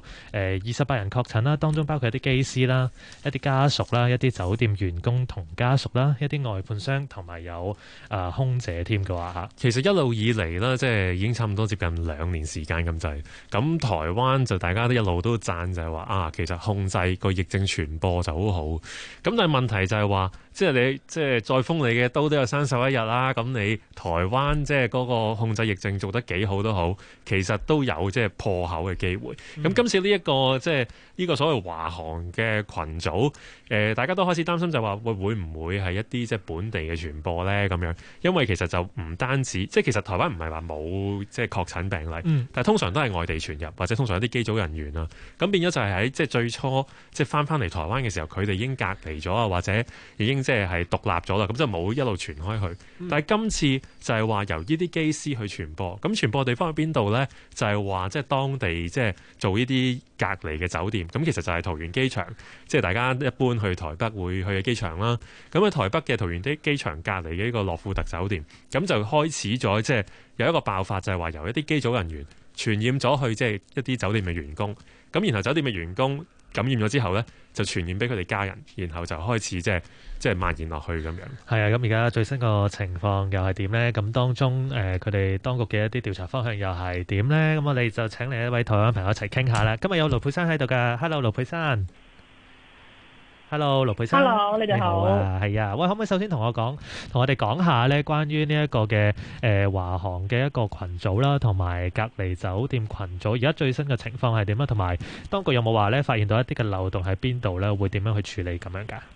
28人確診啦，當中包括一啲機師啦、一啲家屬啦、一啲酒店員工同家屬啦、一啲外判商同埋有空姐添嘅話嚇。 其實一路以嚟啦，即係已經差唔多接近2年時間咁滯。咁台灣就大家都一路都讚就係話啊，其實控制個疫症傳播就好好。咁但係問題就係話，即係你即係再封你嘅刀都有31日啦。咁你台灣即係嗰個控制疫症做得幾好都好，其實都有即係破口嘅機會。咁今次呢一個即係呢個所謂華航嘅群組，大家都開始擔心就話會唔會係一啲即係本地嘅傳播咧咁樣？因為其實就唔單止，即係其實台灣唔係話冇即係確診病例，但係通常都係外地傳入，或者通常一啲機組人員啊，咁變咗就係喺即係最初即係翻嚟台灣嘅時候，佢哋已經隔離咗啊，或者已經即係獨立咗啦，咁就冇一路傳開去。但係今次就係話由呢啲機師去傳播，咁傳播地方喺邊度咧？就係話即係當地即係做呢啲隔離嘅酒店，咁其實就係桃園機場，即係大家一般去台北會去嘅機場啦。咁喺台北嘅桃園機場隔離嘅呢個諾富特酒店，咁就開始咗即係有一個爆發，就係話由一啲機組人員傳染咗去即係一啲酒店嘅員工，咁然後酒店嘅員工感染咗之後咧，就傳染俾佢哋家人，然後就開始即係蔓延落去咁樣。 係啊，咁而家最新個情況又係點呢？咁當中佢哋當局嘅一啲調查方向又係點呢？咁我哋就請嚟一位台灣朋友一齊傾下啦。今日有盧珮珊喺度㗎 ，Hello 盧珮珊。Hello 盧珮珊。 Hello 你哋好啊，係啊，喂，可唔可以首先同我哋講下咧，關於呢一個嘅華航嘅一個群組啦，同埋隔離酒店群組，而家最新嘅情況係點啊？同埋當局有冇話咧發現到一啲嘅漏洞喺邊度咧？會點樣去處理咁樣㗎？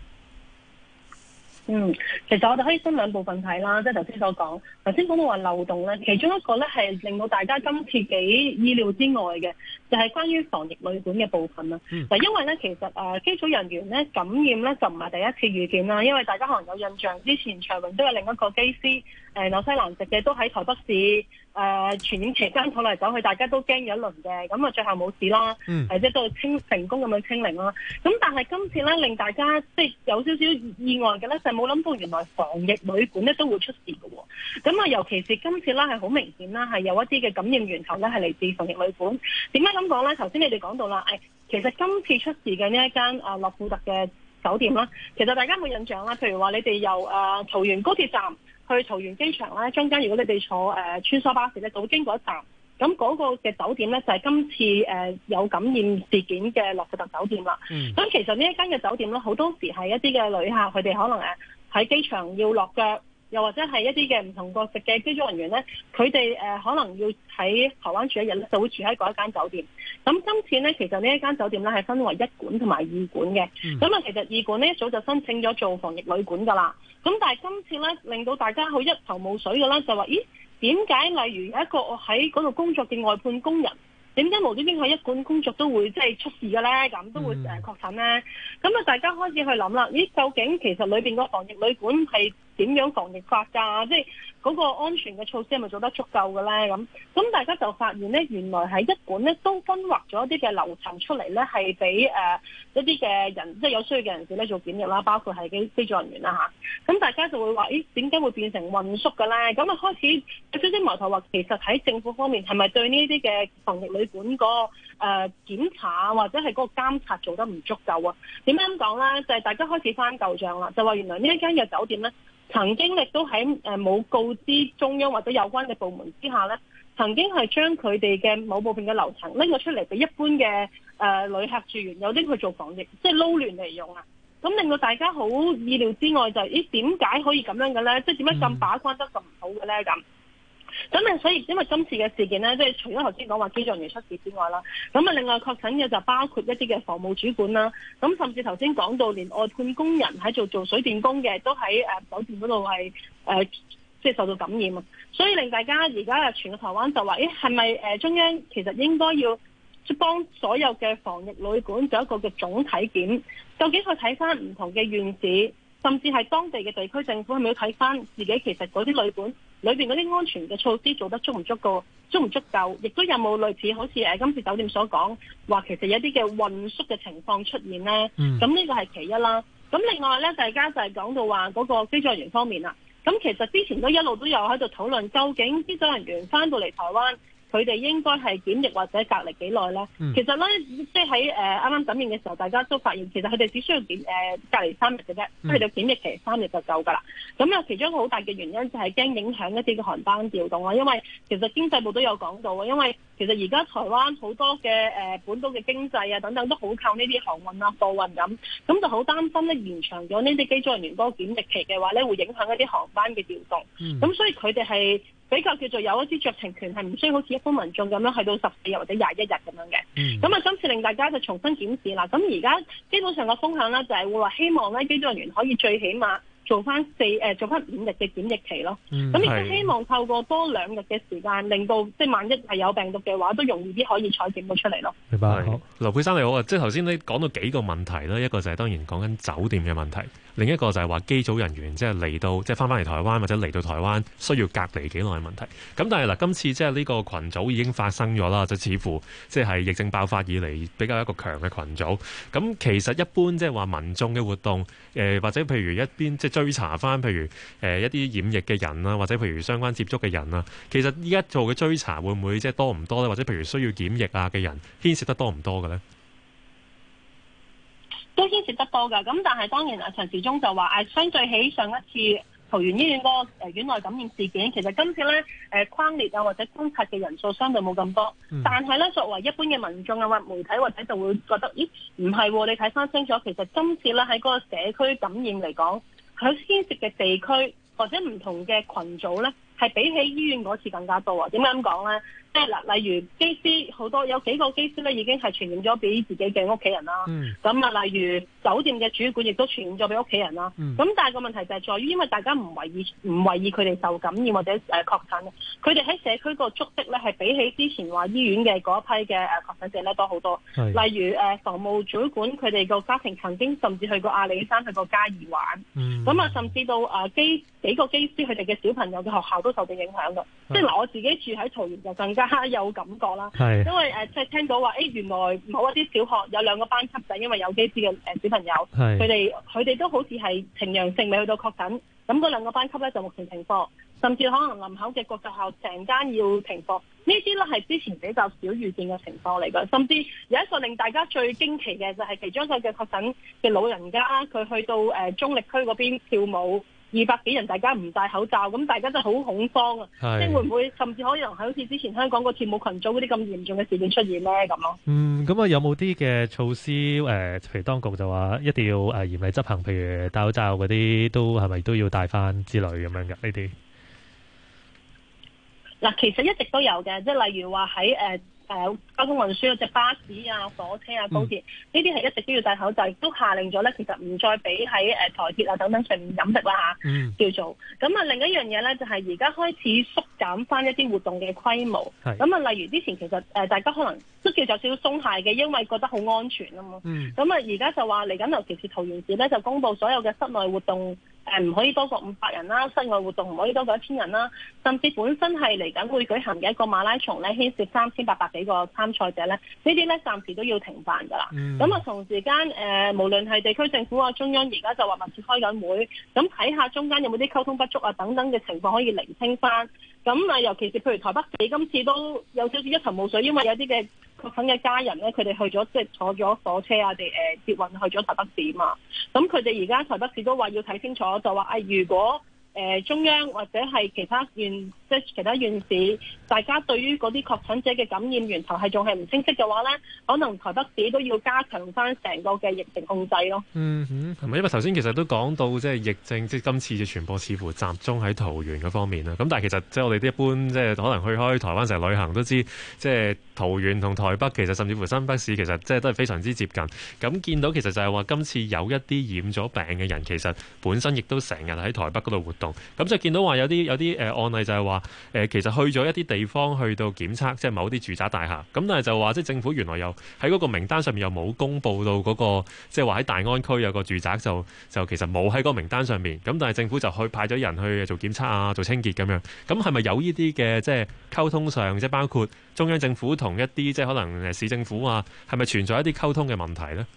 其實我哋可以分兩部分睇啦，即係頭先所講。頭先講到話漏洞咧，其中一個咧係令到大家今次幾意料之外嘅，就係關於防疫旅館嘅部分啦。嗱，因為咧其實機組人員咧感染咧就唔係第一次遇見啦，因為大家可能有印象，之前長榮都有另一個機師紐西蘭籍嘅都喺台北市傳染期間走嚟走去，大家都驚咗一輪嘅，咁啊最後冇事啦，即係都成功咁樣清零啦。咁但係今次咧令大家即係有少少意外嘅咧，就冇諗到原來防疫旅館咧都會出事嘅喎。咁啊，尤其是今次啦係好明顯啦，係有一啲嘅感染源頭咧係嚟自防疫旅館。點解咁講咧？頭先你哋講到啦，其實今次出事嘅呢一間諾富特嘅酒店啦，其實大家有冇印象啦？譬如話你哋由桃園高鐵站去桃園機場咧，中間如果你哋坐穿梭巴士咧，就會經過一站。咁嗰個嘅酒店咧就係今次有感染事件嘅諾富特酒店啦。咁其實呢一間嘅酒店咧，好多時係一啲嘅旅客，佢哋可能喺機場要落腳，又或者係一啲嘅唔同國籍嘅機組人員咧，佢哋可能要喺台灣住一日咧，就會住喺嗰一間酒店。咁今次咧，其實呢一間酒店咧係分為1館同埋2館嘅。咁其實2館呢一早就申請咗做防疫旅館㗎啦。咁但係今次咧令到大家好一頭霧水嘅啦，就話咦？ 點解例如有一個喺嗰度工作嘅外判工人，點解無端端喺一館工作都會即係出事嘅咧？咁都會確診咧？咁啊，大家開始去諗啦，咦，究竟其實裏邊個防疫旅館係點樣防疫法㗎？即係嗰個安全嘅措施係咪做得足夠嘅咧？咁大家就發現咧，原來喺一館咧都分劃咗一啲嘅樓層出嚟咧，係俾一啲嘅人，即係有需要嘅人士咧做檢疫啦，包括係機組人員啦嚇。咁大家就會話：咦，點解會變成混縮嘅咧？咁啊開始有少少矛頭話，其實喺政府方面係咪對呢啲嘅防疫旅館個檢查或者係嗰個監察做得唔足夠啊？點樣講咧？就係大家開始翻舊帳啦，就話原來呢一間嘅酒店咧，曾經亦都喺冇告知中央或者有關嘅部門之下咧，曾經係將佢哋嘅某部分嘅樓層拎咗出嚟俾一般嘅旅客住員，有啲去做防疫，即係撈亂嚟用啊！咁令到大家好意料之外就係，咦，點解可以咁樣嘅咧？即係點解咁把關得咁唔好嘅咧？咁所以因為今次嘅事件咧，即係除咗頭先講話機組人員出事之外啦，咁啊另外確診嘅就包括一啲嘅房務主管啦，咁甚至頭先講到連外判工人喺做水電工嘅，都喺酒店嗰度係即係受到感染啊！所以令大家而家全個台灣就話，係咪中央其實應該要幫所有嘅防疫旅館做一個嘅總體檢，究竟佢睇翻唔同嘅縣市，甚至係當地嘅地區政府係咪要睇翻自己其實嗰啲旅館裏邊嗰啲安全嘅措施做得足唔足夠，亦都有冇類似好似今次酒店所講話，其實有啲嘅混縮嘅情況出現呢？咁呢個係其一啦。咁另外呢，大家就係講到話嗰個機組人員方面啦。咁其實之前都一路都有喺度討論，究竟機組人員翻到嚟台灣，佢哋應該係檢疫或者隔離幾耐呢？其實呢，即係喺啱啱感染嘅時候，大家都發現其實佢哋只需要隔離3日嘅啫，佢哋嘅檢疫期3日就夠㗎啦。咁啊，其中一個好大嘅原因就係驚影響一啲嘅航班調動啦，因為其實經濟部都有講到啊，因為其實而家台灣好多嘅本土嘅經濟啊等等都好靠呢啲航運啊貨運咁就好擔心咧延長咗呢啲機組人員嗰個檢疫期嘅話咧，會影響一啲航班嘅調動。咁所以佢哋係比較叫做有一啲酌情權，係唔需要好似一般民眾咁樣去到14日或者21日咁樣嘅。咁啊，今次令大家就重新檢視啦。咁而家基本上個風向咧就係會話希望咧機組人員可以最起碼做翻5日嘅檢疫期咯。咁亦都希望透過多2日嘅時間，令到即係萬一係有病毒嘅話，都容易啲可以採檢到出嚟咯。 明白。 好，劉珮珊你好啊，即係頭先你講到幾個問題啦，一個就係當然講緊酒店嘅問題，另一個就係話機組人員即係嚟到即係翻嚟台灣或者嚟到台灣需要隔離幾耐嘅問題。咁但係嗱，今次即係呢個群組已經發生咗啦，就似乎即係疫症爆發以嚟比較一個強嘅群組。咁其實一般即係話民眾嘅活動，或者譬如一邊即係追查翻，譬如一啲染疫嘅人啊，或者譬如相關接觸嘅人啊，其實依家做嘅追查會唔會即係多唔多咧？或者譬如需要檢疫啊嘅人牽涉得多唔多嘅咧？ 都牽涉得多㗎，咁但係當然陳時中就話相對起上一次桃園醫院嗰個院內感染事件，其實今次咧匡列啊或者觀察嘅人數相對冇咁多，但係咧作為一般嘅民眾啊或媒體或者就會覺得，咦唔係喎？你睇翻清楚，其實今次咧喺嗰個社區感染嚟講，佢牽涉嘅地區或者唔同嘅群組咧，係比起醫院嗰次更加多啊！點解咁講咧？即係嗱，例如機師好多有幾個機師咧已經係傳染咗俾自己嘅屋企人啦。咁啊，例如酒店嘅主管亦都傳染咗俾屋企人啦。咁但係個問題就係在於，因為大家唔為意佢哋受感染或者確診，佢哋喺社區個足跡咧係比起之前話醫院嘅嗰一批嘅確診者咧多好多。例如房務主管佢哋個家庭曾經甚至去過阿里山、去過嘉義玩。咁啊，甚至到幾個機師佢哋嘅小朋友嘅學校都受到影響㗎。即係嗱，我自己住喺桃園就更加有感覺啦，因為即係聽到話，原來某一啲小學有2個班級就因為有機師嘅小朋友，佢哋都好似係呈陽性未去到確診，咁嗰2個班級咧就目前停課，甚至可能林口嘅國際學校成間要停課，呢啲咧係之前比較少預見嘅情況嚟㗎。甚至有一個令大家最驚奇嘅就係其中一個嘅確診嘅老人家，佢去到中壢區嗰邊跳舞。200幾人，大家唔戴口罩，咁大家都好恐慌啊！即係會唔會甚至可能係好似之前香港個跳舞群組嗰啲咁嚴重嘅事件出現咧咁咯？ 咁啊有冇啲嘅措施？譬如當局就話一定要嚴厲執行，譬如戴口罩嗰啲都係咪都要戴翻之類咁樣嘅呢啲？ 嗱，其實一直都有嘅，即係例如話喺交通運輸，即係巴士啊、火車啊、高鐵呢啲係一直都要戴口罩，亦都下令咗咧，其實唔再俾喺台鐵啊等等上面飲食啦叫做。咁啊另一樣嘢咧就係而家開始縮減翻一啲活動嘅規模。咁啊例如之前其實大家可能都叫做少少鬆懈嘅，因為覺得好安全啊嘛。咁啊而家就話嚟緊，尤其是桃園市咧就公布所有嘅室內活動唔可以多過500人啦，室外活動唔可以多過1000人啦，甚至本身係嚟緊會舉行嘅一個馬拉松咧，牽涉3800幾個參賽者咧，呢啲咧暫時都要停辦㗎啦。咁同時間無論係地區政府啊、中央而家就話密切開緊會，咁睇下中間有冇啲溝通不足啊等等嘅情況可以釐清翻。咁尤其是譬如台北市今次都有少少一頭霧水，因為有啲嘅確診嘅家人咧，佢哋去咗即係坐咗火車啊，接運去咗台北市嘛。咁佢哋而家台北市都話要睇清楚，就話如果中央或者係其他縣，即係其他縣市，大家對於嗰啲確診者嘅感染源頭係仲係唔清晰嘅話咧，可能台北市都要加強翻成個嘅疫情控制咯。 係咪？因為頭先其實都講到即係疫症，即係今次嘅傳播似乎集中喺桃園嗰方面啦。咁但係其實即係我哋啲一般即係可能去開台灣成日旅行都知，即係桃園同台北其實甚至乎新北市其實即係都係非常之接近。咁見到其實就係話今次有一啲染咗病嘅人，其實本身亦都成日喺台北嗰度活動。咁就見到話有啲案例就係話其實去咗一啲地方去到檢測，即係某啲住宅大廈。咁但係就話即係政府原來又喺嗰個名單上面又冇公佈到嗰個，即係話喺大安區有個住宅就其實冇喺嗰個名單上面。咁但係政府就去派咗人去做檢測啊、做清潔咁樣。咁係咪有呢啲嘅即係溝通上，即係包括中央政府同一啲即係可能市政府啊，係咪存在一啲溝通嘅問題呢？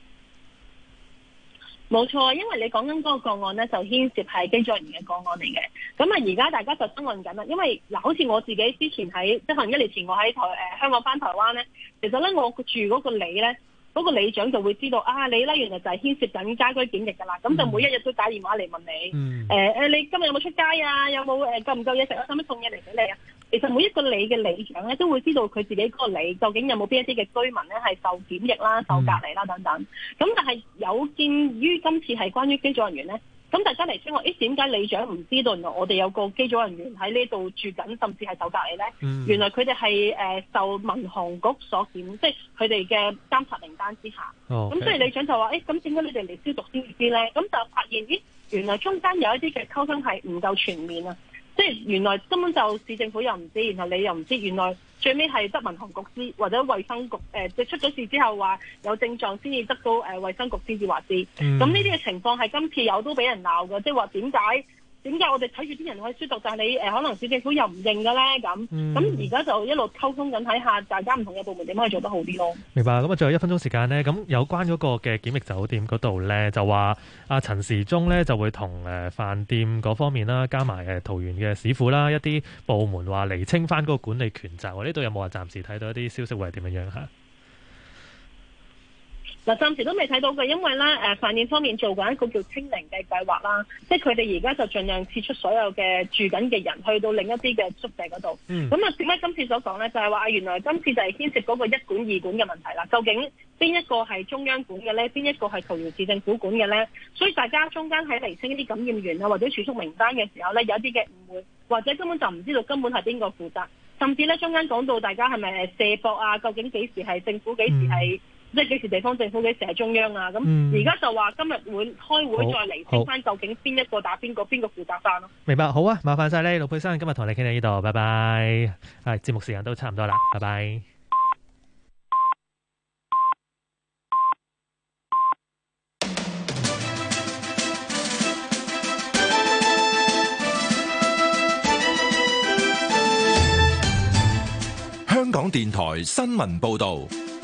冇錯，因為你講緊嗰個個案咧，就牽涉係機組人員嘅個案嚟嘅。咁啊，而家大家就爭論緊啦。因為嗱，好似我自己之前喺即係可能1年前我喺香港返台灣咧，其實咧我住嗰個里咧，嗰個里長就會知道啊，你咧原來就係牽涉緊家居檢疫㗎啦。咁就每一日都打電話嚟問你，你今日有冇出街啊？有冇夠唔夠嘢食啊？使唔使送嘢嚟俾你啊？其實每一個里嘅里長咧都會知道佢自己嗰個里究竟有冇邊一啲嘅居民咧係受檢疫啦、受隔離啦等等。咁但係有鑑於今次係關於機組人員咧，咁大家嚟聽我，點解里長唔知道原來我哋有個機組人員喺呢度住緊，甚至係受隔離咧？原來佢哋係受民航局所檢，即係佢哋嘅監察名單之下。咁所以里長就話：咁點解你哋嚟消毒先知咧？咁就發現原來中間有一啲嘅溝通係唔夠全面啊！即係原來根本就市政府又唔知，然後你又唔知，原來最尾係得民航局知，或者衛生局即係出咗事之後話有症狀先至得到衛生局先至話知。咁呢啲嘅情況係今次有都俾人鬧嘅，即係話點解我哋睇住啲人去消毒，但係你可能市政府又唔認嘅咧咁。咁而家就一路溝通緊，睇下大家唔同嘅部門點可以做得好啲咯。 明白。咁啊，最後1分鐘時間呢，咁有關嗰個嘅檢疫酒店嗰度咧，就話阿陳時中咧就會同飯店嗰方面啦，加埋桃園嘅市府啦，一啲部門話釐清翻嗰個管理權責。呢度有冇話暫時睇到一啲消息會係點樣樣嚇？ 嗱，暫時都未睇到嘅，因為咧飯店方面做緊一個叫清零嘅計劃啦，即係佢哋而家就盡量撤出所有嘅住緊嘅人，去到另一啲嘅宿舍嗰度。咁啊，點解今次所講咧，就係話原來今次就係牽涉嗰個1管2管嘅問題啦。究竟邊一個係中央管嘅咧？邊一個係桃園市政府管嘅咧？所以大家中間喺釐清呢啲感染源啊，或者儲蓄名單嘅時候咧，有一啲嘅誤會，或者根本就唔知道根本係邊個負責，甚至咧中間講到大家係咪卸膊啊？究竟幾時係政府，幾時係？即係幾時地方政府，幾時係中央啊？咁而家就話今日會開會再釐清翻究竟邊一個打邊個，邊個負責翻咯。 明白，好啊，麻煩晒你，盧珮珊，今日同你傾到呢度，拜拜。係節目時間都差唔多啦，拜拜。 香港電台新聞報導。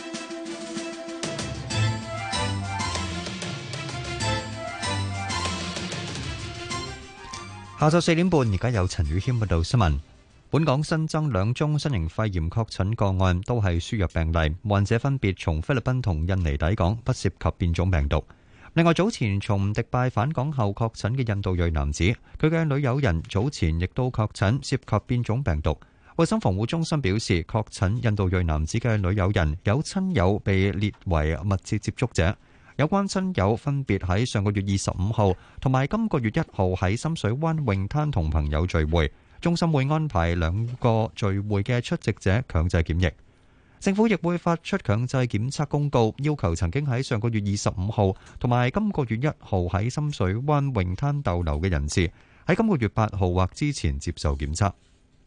下晝4點半，而家有陳宇謙報道新聞。本港新增2宗新型肺炎確診個案，都係輸入病例，患者分別從菲律賓同印尼抵港，不涉及變種病毒。另外，早前從迪拜返港後確診嘅印度裔男子，佢嘅女友人早前亦都確診涉及變種病毒。衛生防護中心表示，確診印度裔男子嘅女友人有親友被列為密切接觸者。有關親友分別喺上個月25號同埋今個月1號喺深水灣泳灘同朋友聚會，中心會安排2個聚會嘅出席者強制檢疫。 政府亦會發出強制檢測公告，要求曾經喺上個月25號同埋今個月1號喺深水灣泳灘逗留嘅人士，喺今個月8號或之前接受檢測。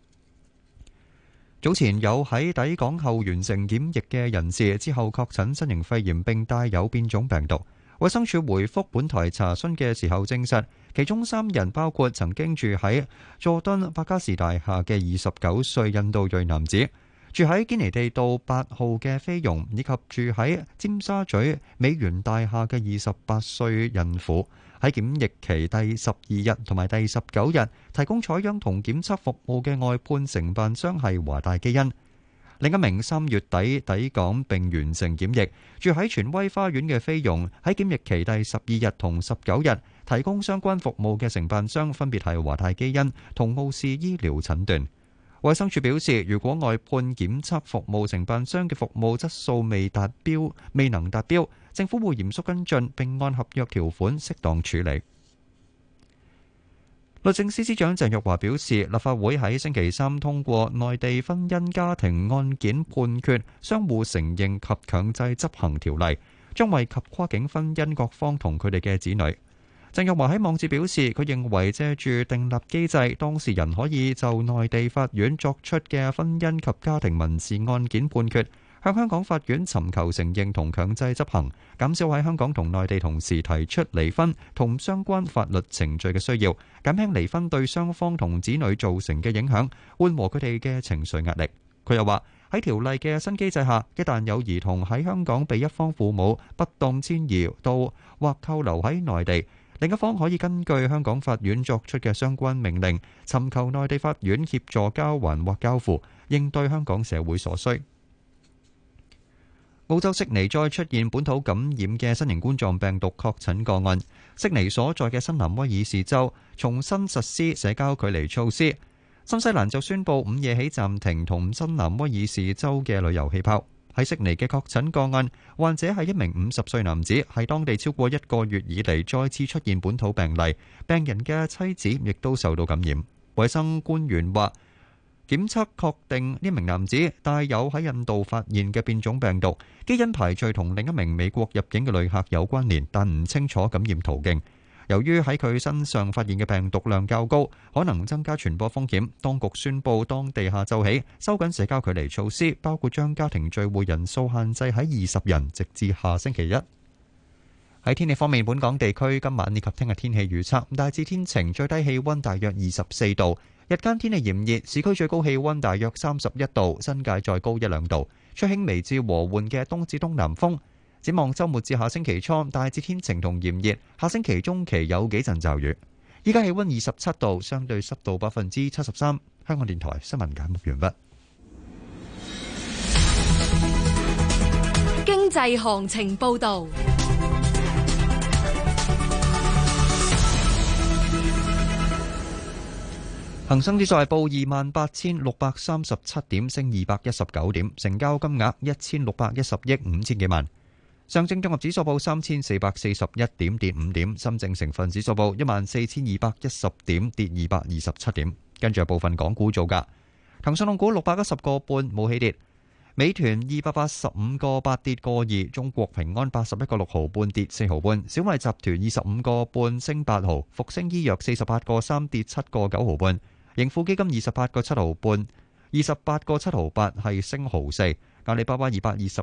早前有喺抵港後完成檢疫嘅人士，之後確診新型肺炎並帶有變種病毒。衛生署回覆本台查詢嘅時候證實，其中3人包括曾經住喺佐敦白加士大廈嘅29歲印度裔男子，住喺堅尼地道8號嘅菲傭，以及住喺尖沙咀美元大廈嘅28歲孕婦。喺檢疫期第12日同埋第19日提供採樣同檢測服務嘅外判承辦商係華大基因。另一名3月底抵港並完成檢疫，住喺荃威花園嘅菲傭，喺檢疫期第12日同19日提供相關服務嘅承辦商分別係華大基因同奧氏醫療診斷。衛生署表示，如果外判檢測服務承辦商嘅服務質素未能達標，政府會嚴肅跟進並按合約條款適當處理。律政司司長鄭若驊表示，立法會喺星期三通過內地婚姻家庭案件判決相互承認及強制執行條例，將惠及跨境婚姻各方同佢哋嘅子女。鄭若驊喺網誌表示，佢認為借住訂立機制，當事人可以就內地法院作出嘅婚姻及家庭民事案件判決，向香港法院尋求承認同強制執行，減少喺香港同內地同時提出離婚同相關法律程序嘅需要，減輕離婚對雙方同子女造成嘅影響，緩和佢哋嘅情緒壓力。佢又話，喺條例嘅新機制下，一旦有兒童喺香港被一方父母不當遷移到或扣留喺內地，另一方可以根據香港法院作出嘅相關命令，尋求內地法院協助交還或交付，應對香港社會所需。澳洲悉尼再出現本土感染嘅新型冠狀病毒確診個案，悉尼所在嘅新南威爾士州重新實施社交距離措施。新西蘭就宣布午夜起暫停同新南威爾士州嘅旅遊氣泡。喺悉尼嘅確診個案，患者係一名50歲男子，係當地超過1個月以嚟再次出現本土病例，病人嘅妻子亦都受到感染。衛生官員話，檢測確定呢名男子帶有喺印度發現嘅變種病毒，基因排序同另一名美國入境嘅旅客有關聯，但唔清楚感染途徑。由於喺佢身上發現嘅病毒量較高，可能增加傳播風險，當局宣布當地下晝起收緊社交距離措施，包括將家庭聚會人數限制喺20人，直至下星期一。喺天氣方面，本港地區今晚以及聽日天氣預測大致天晴，最低氣溫大約24度，日間天氣炎熱，市區最高氣溫大約31度，新界再高1-2度，吹輕微至和緩嘅東至東南風。展望週末至下星期初，大致天晴同炎熱，下星期中期有幾陣驟雨。依家氣溫27度，相對濕度73%。香港電台新聞簡報完畢。 經濟行情報導。 恒生指數係報28,637點，升219點，成交金額1610億5千幾萬。上證綜合指數報3441點，跌5點；深證成分指數報14,210點，跌227點。跟住有部分港股造價：騰訊控股610個半冇起跌，美團285個8跌個2，中國平安81個6毫半跌4毫半，小米集團25個半升8毫，復星醫藥48個3跌7個9毫半，盈富基金28個7毫半，28個7毫8係升毫4，阿里巴巴220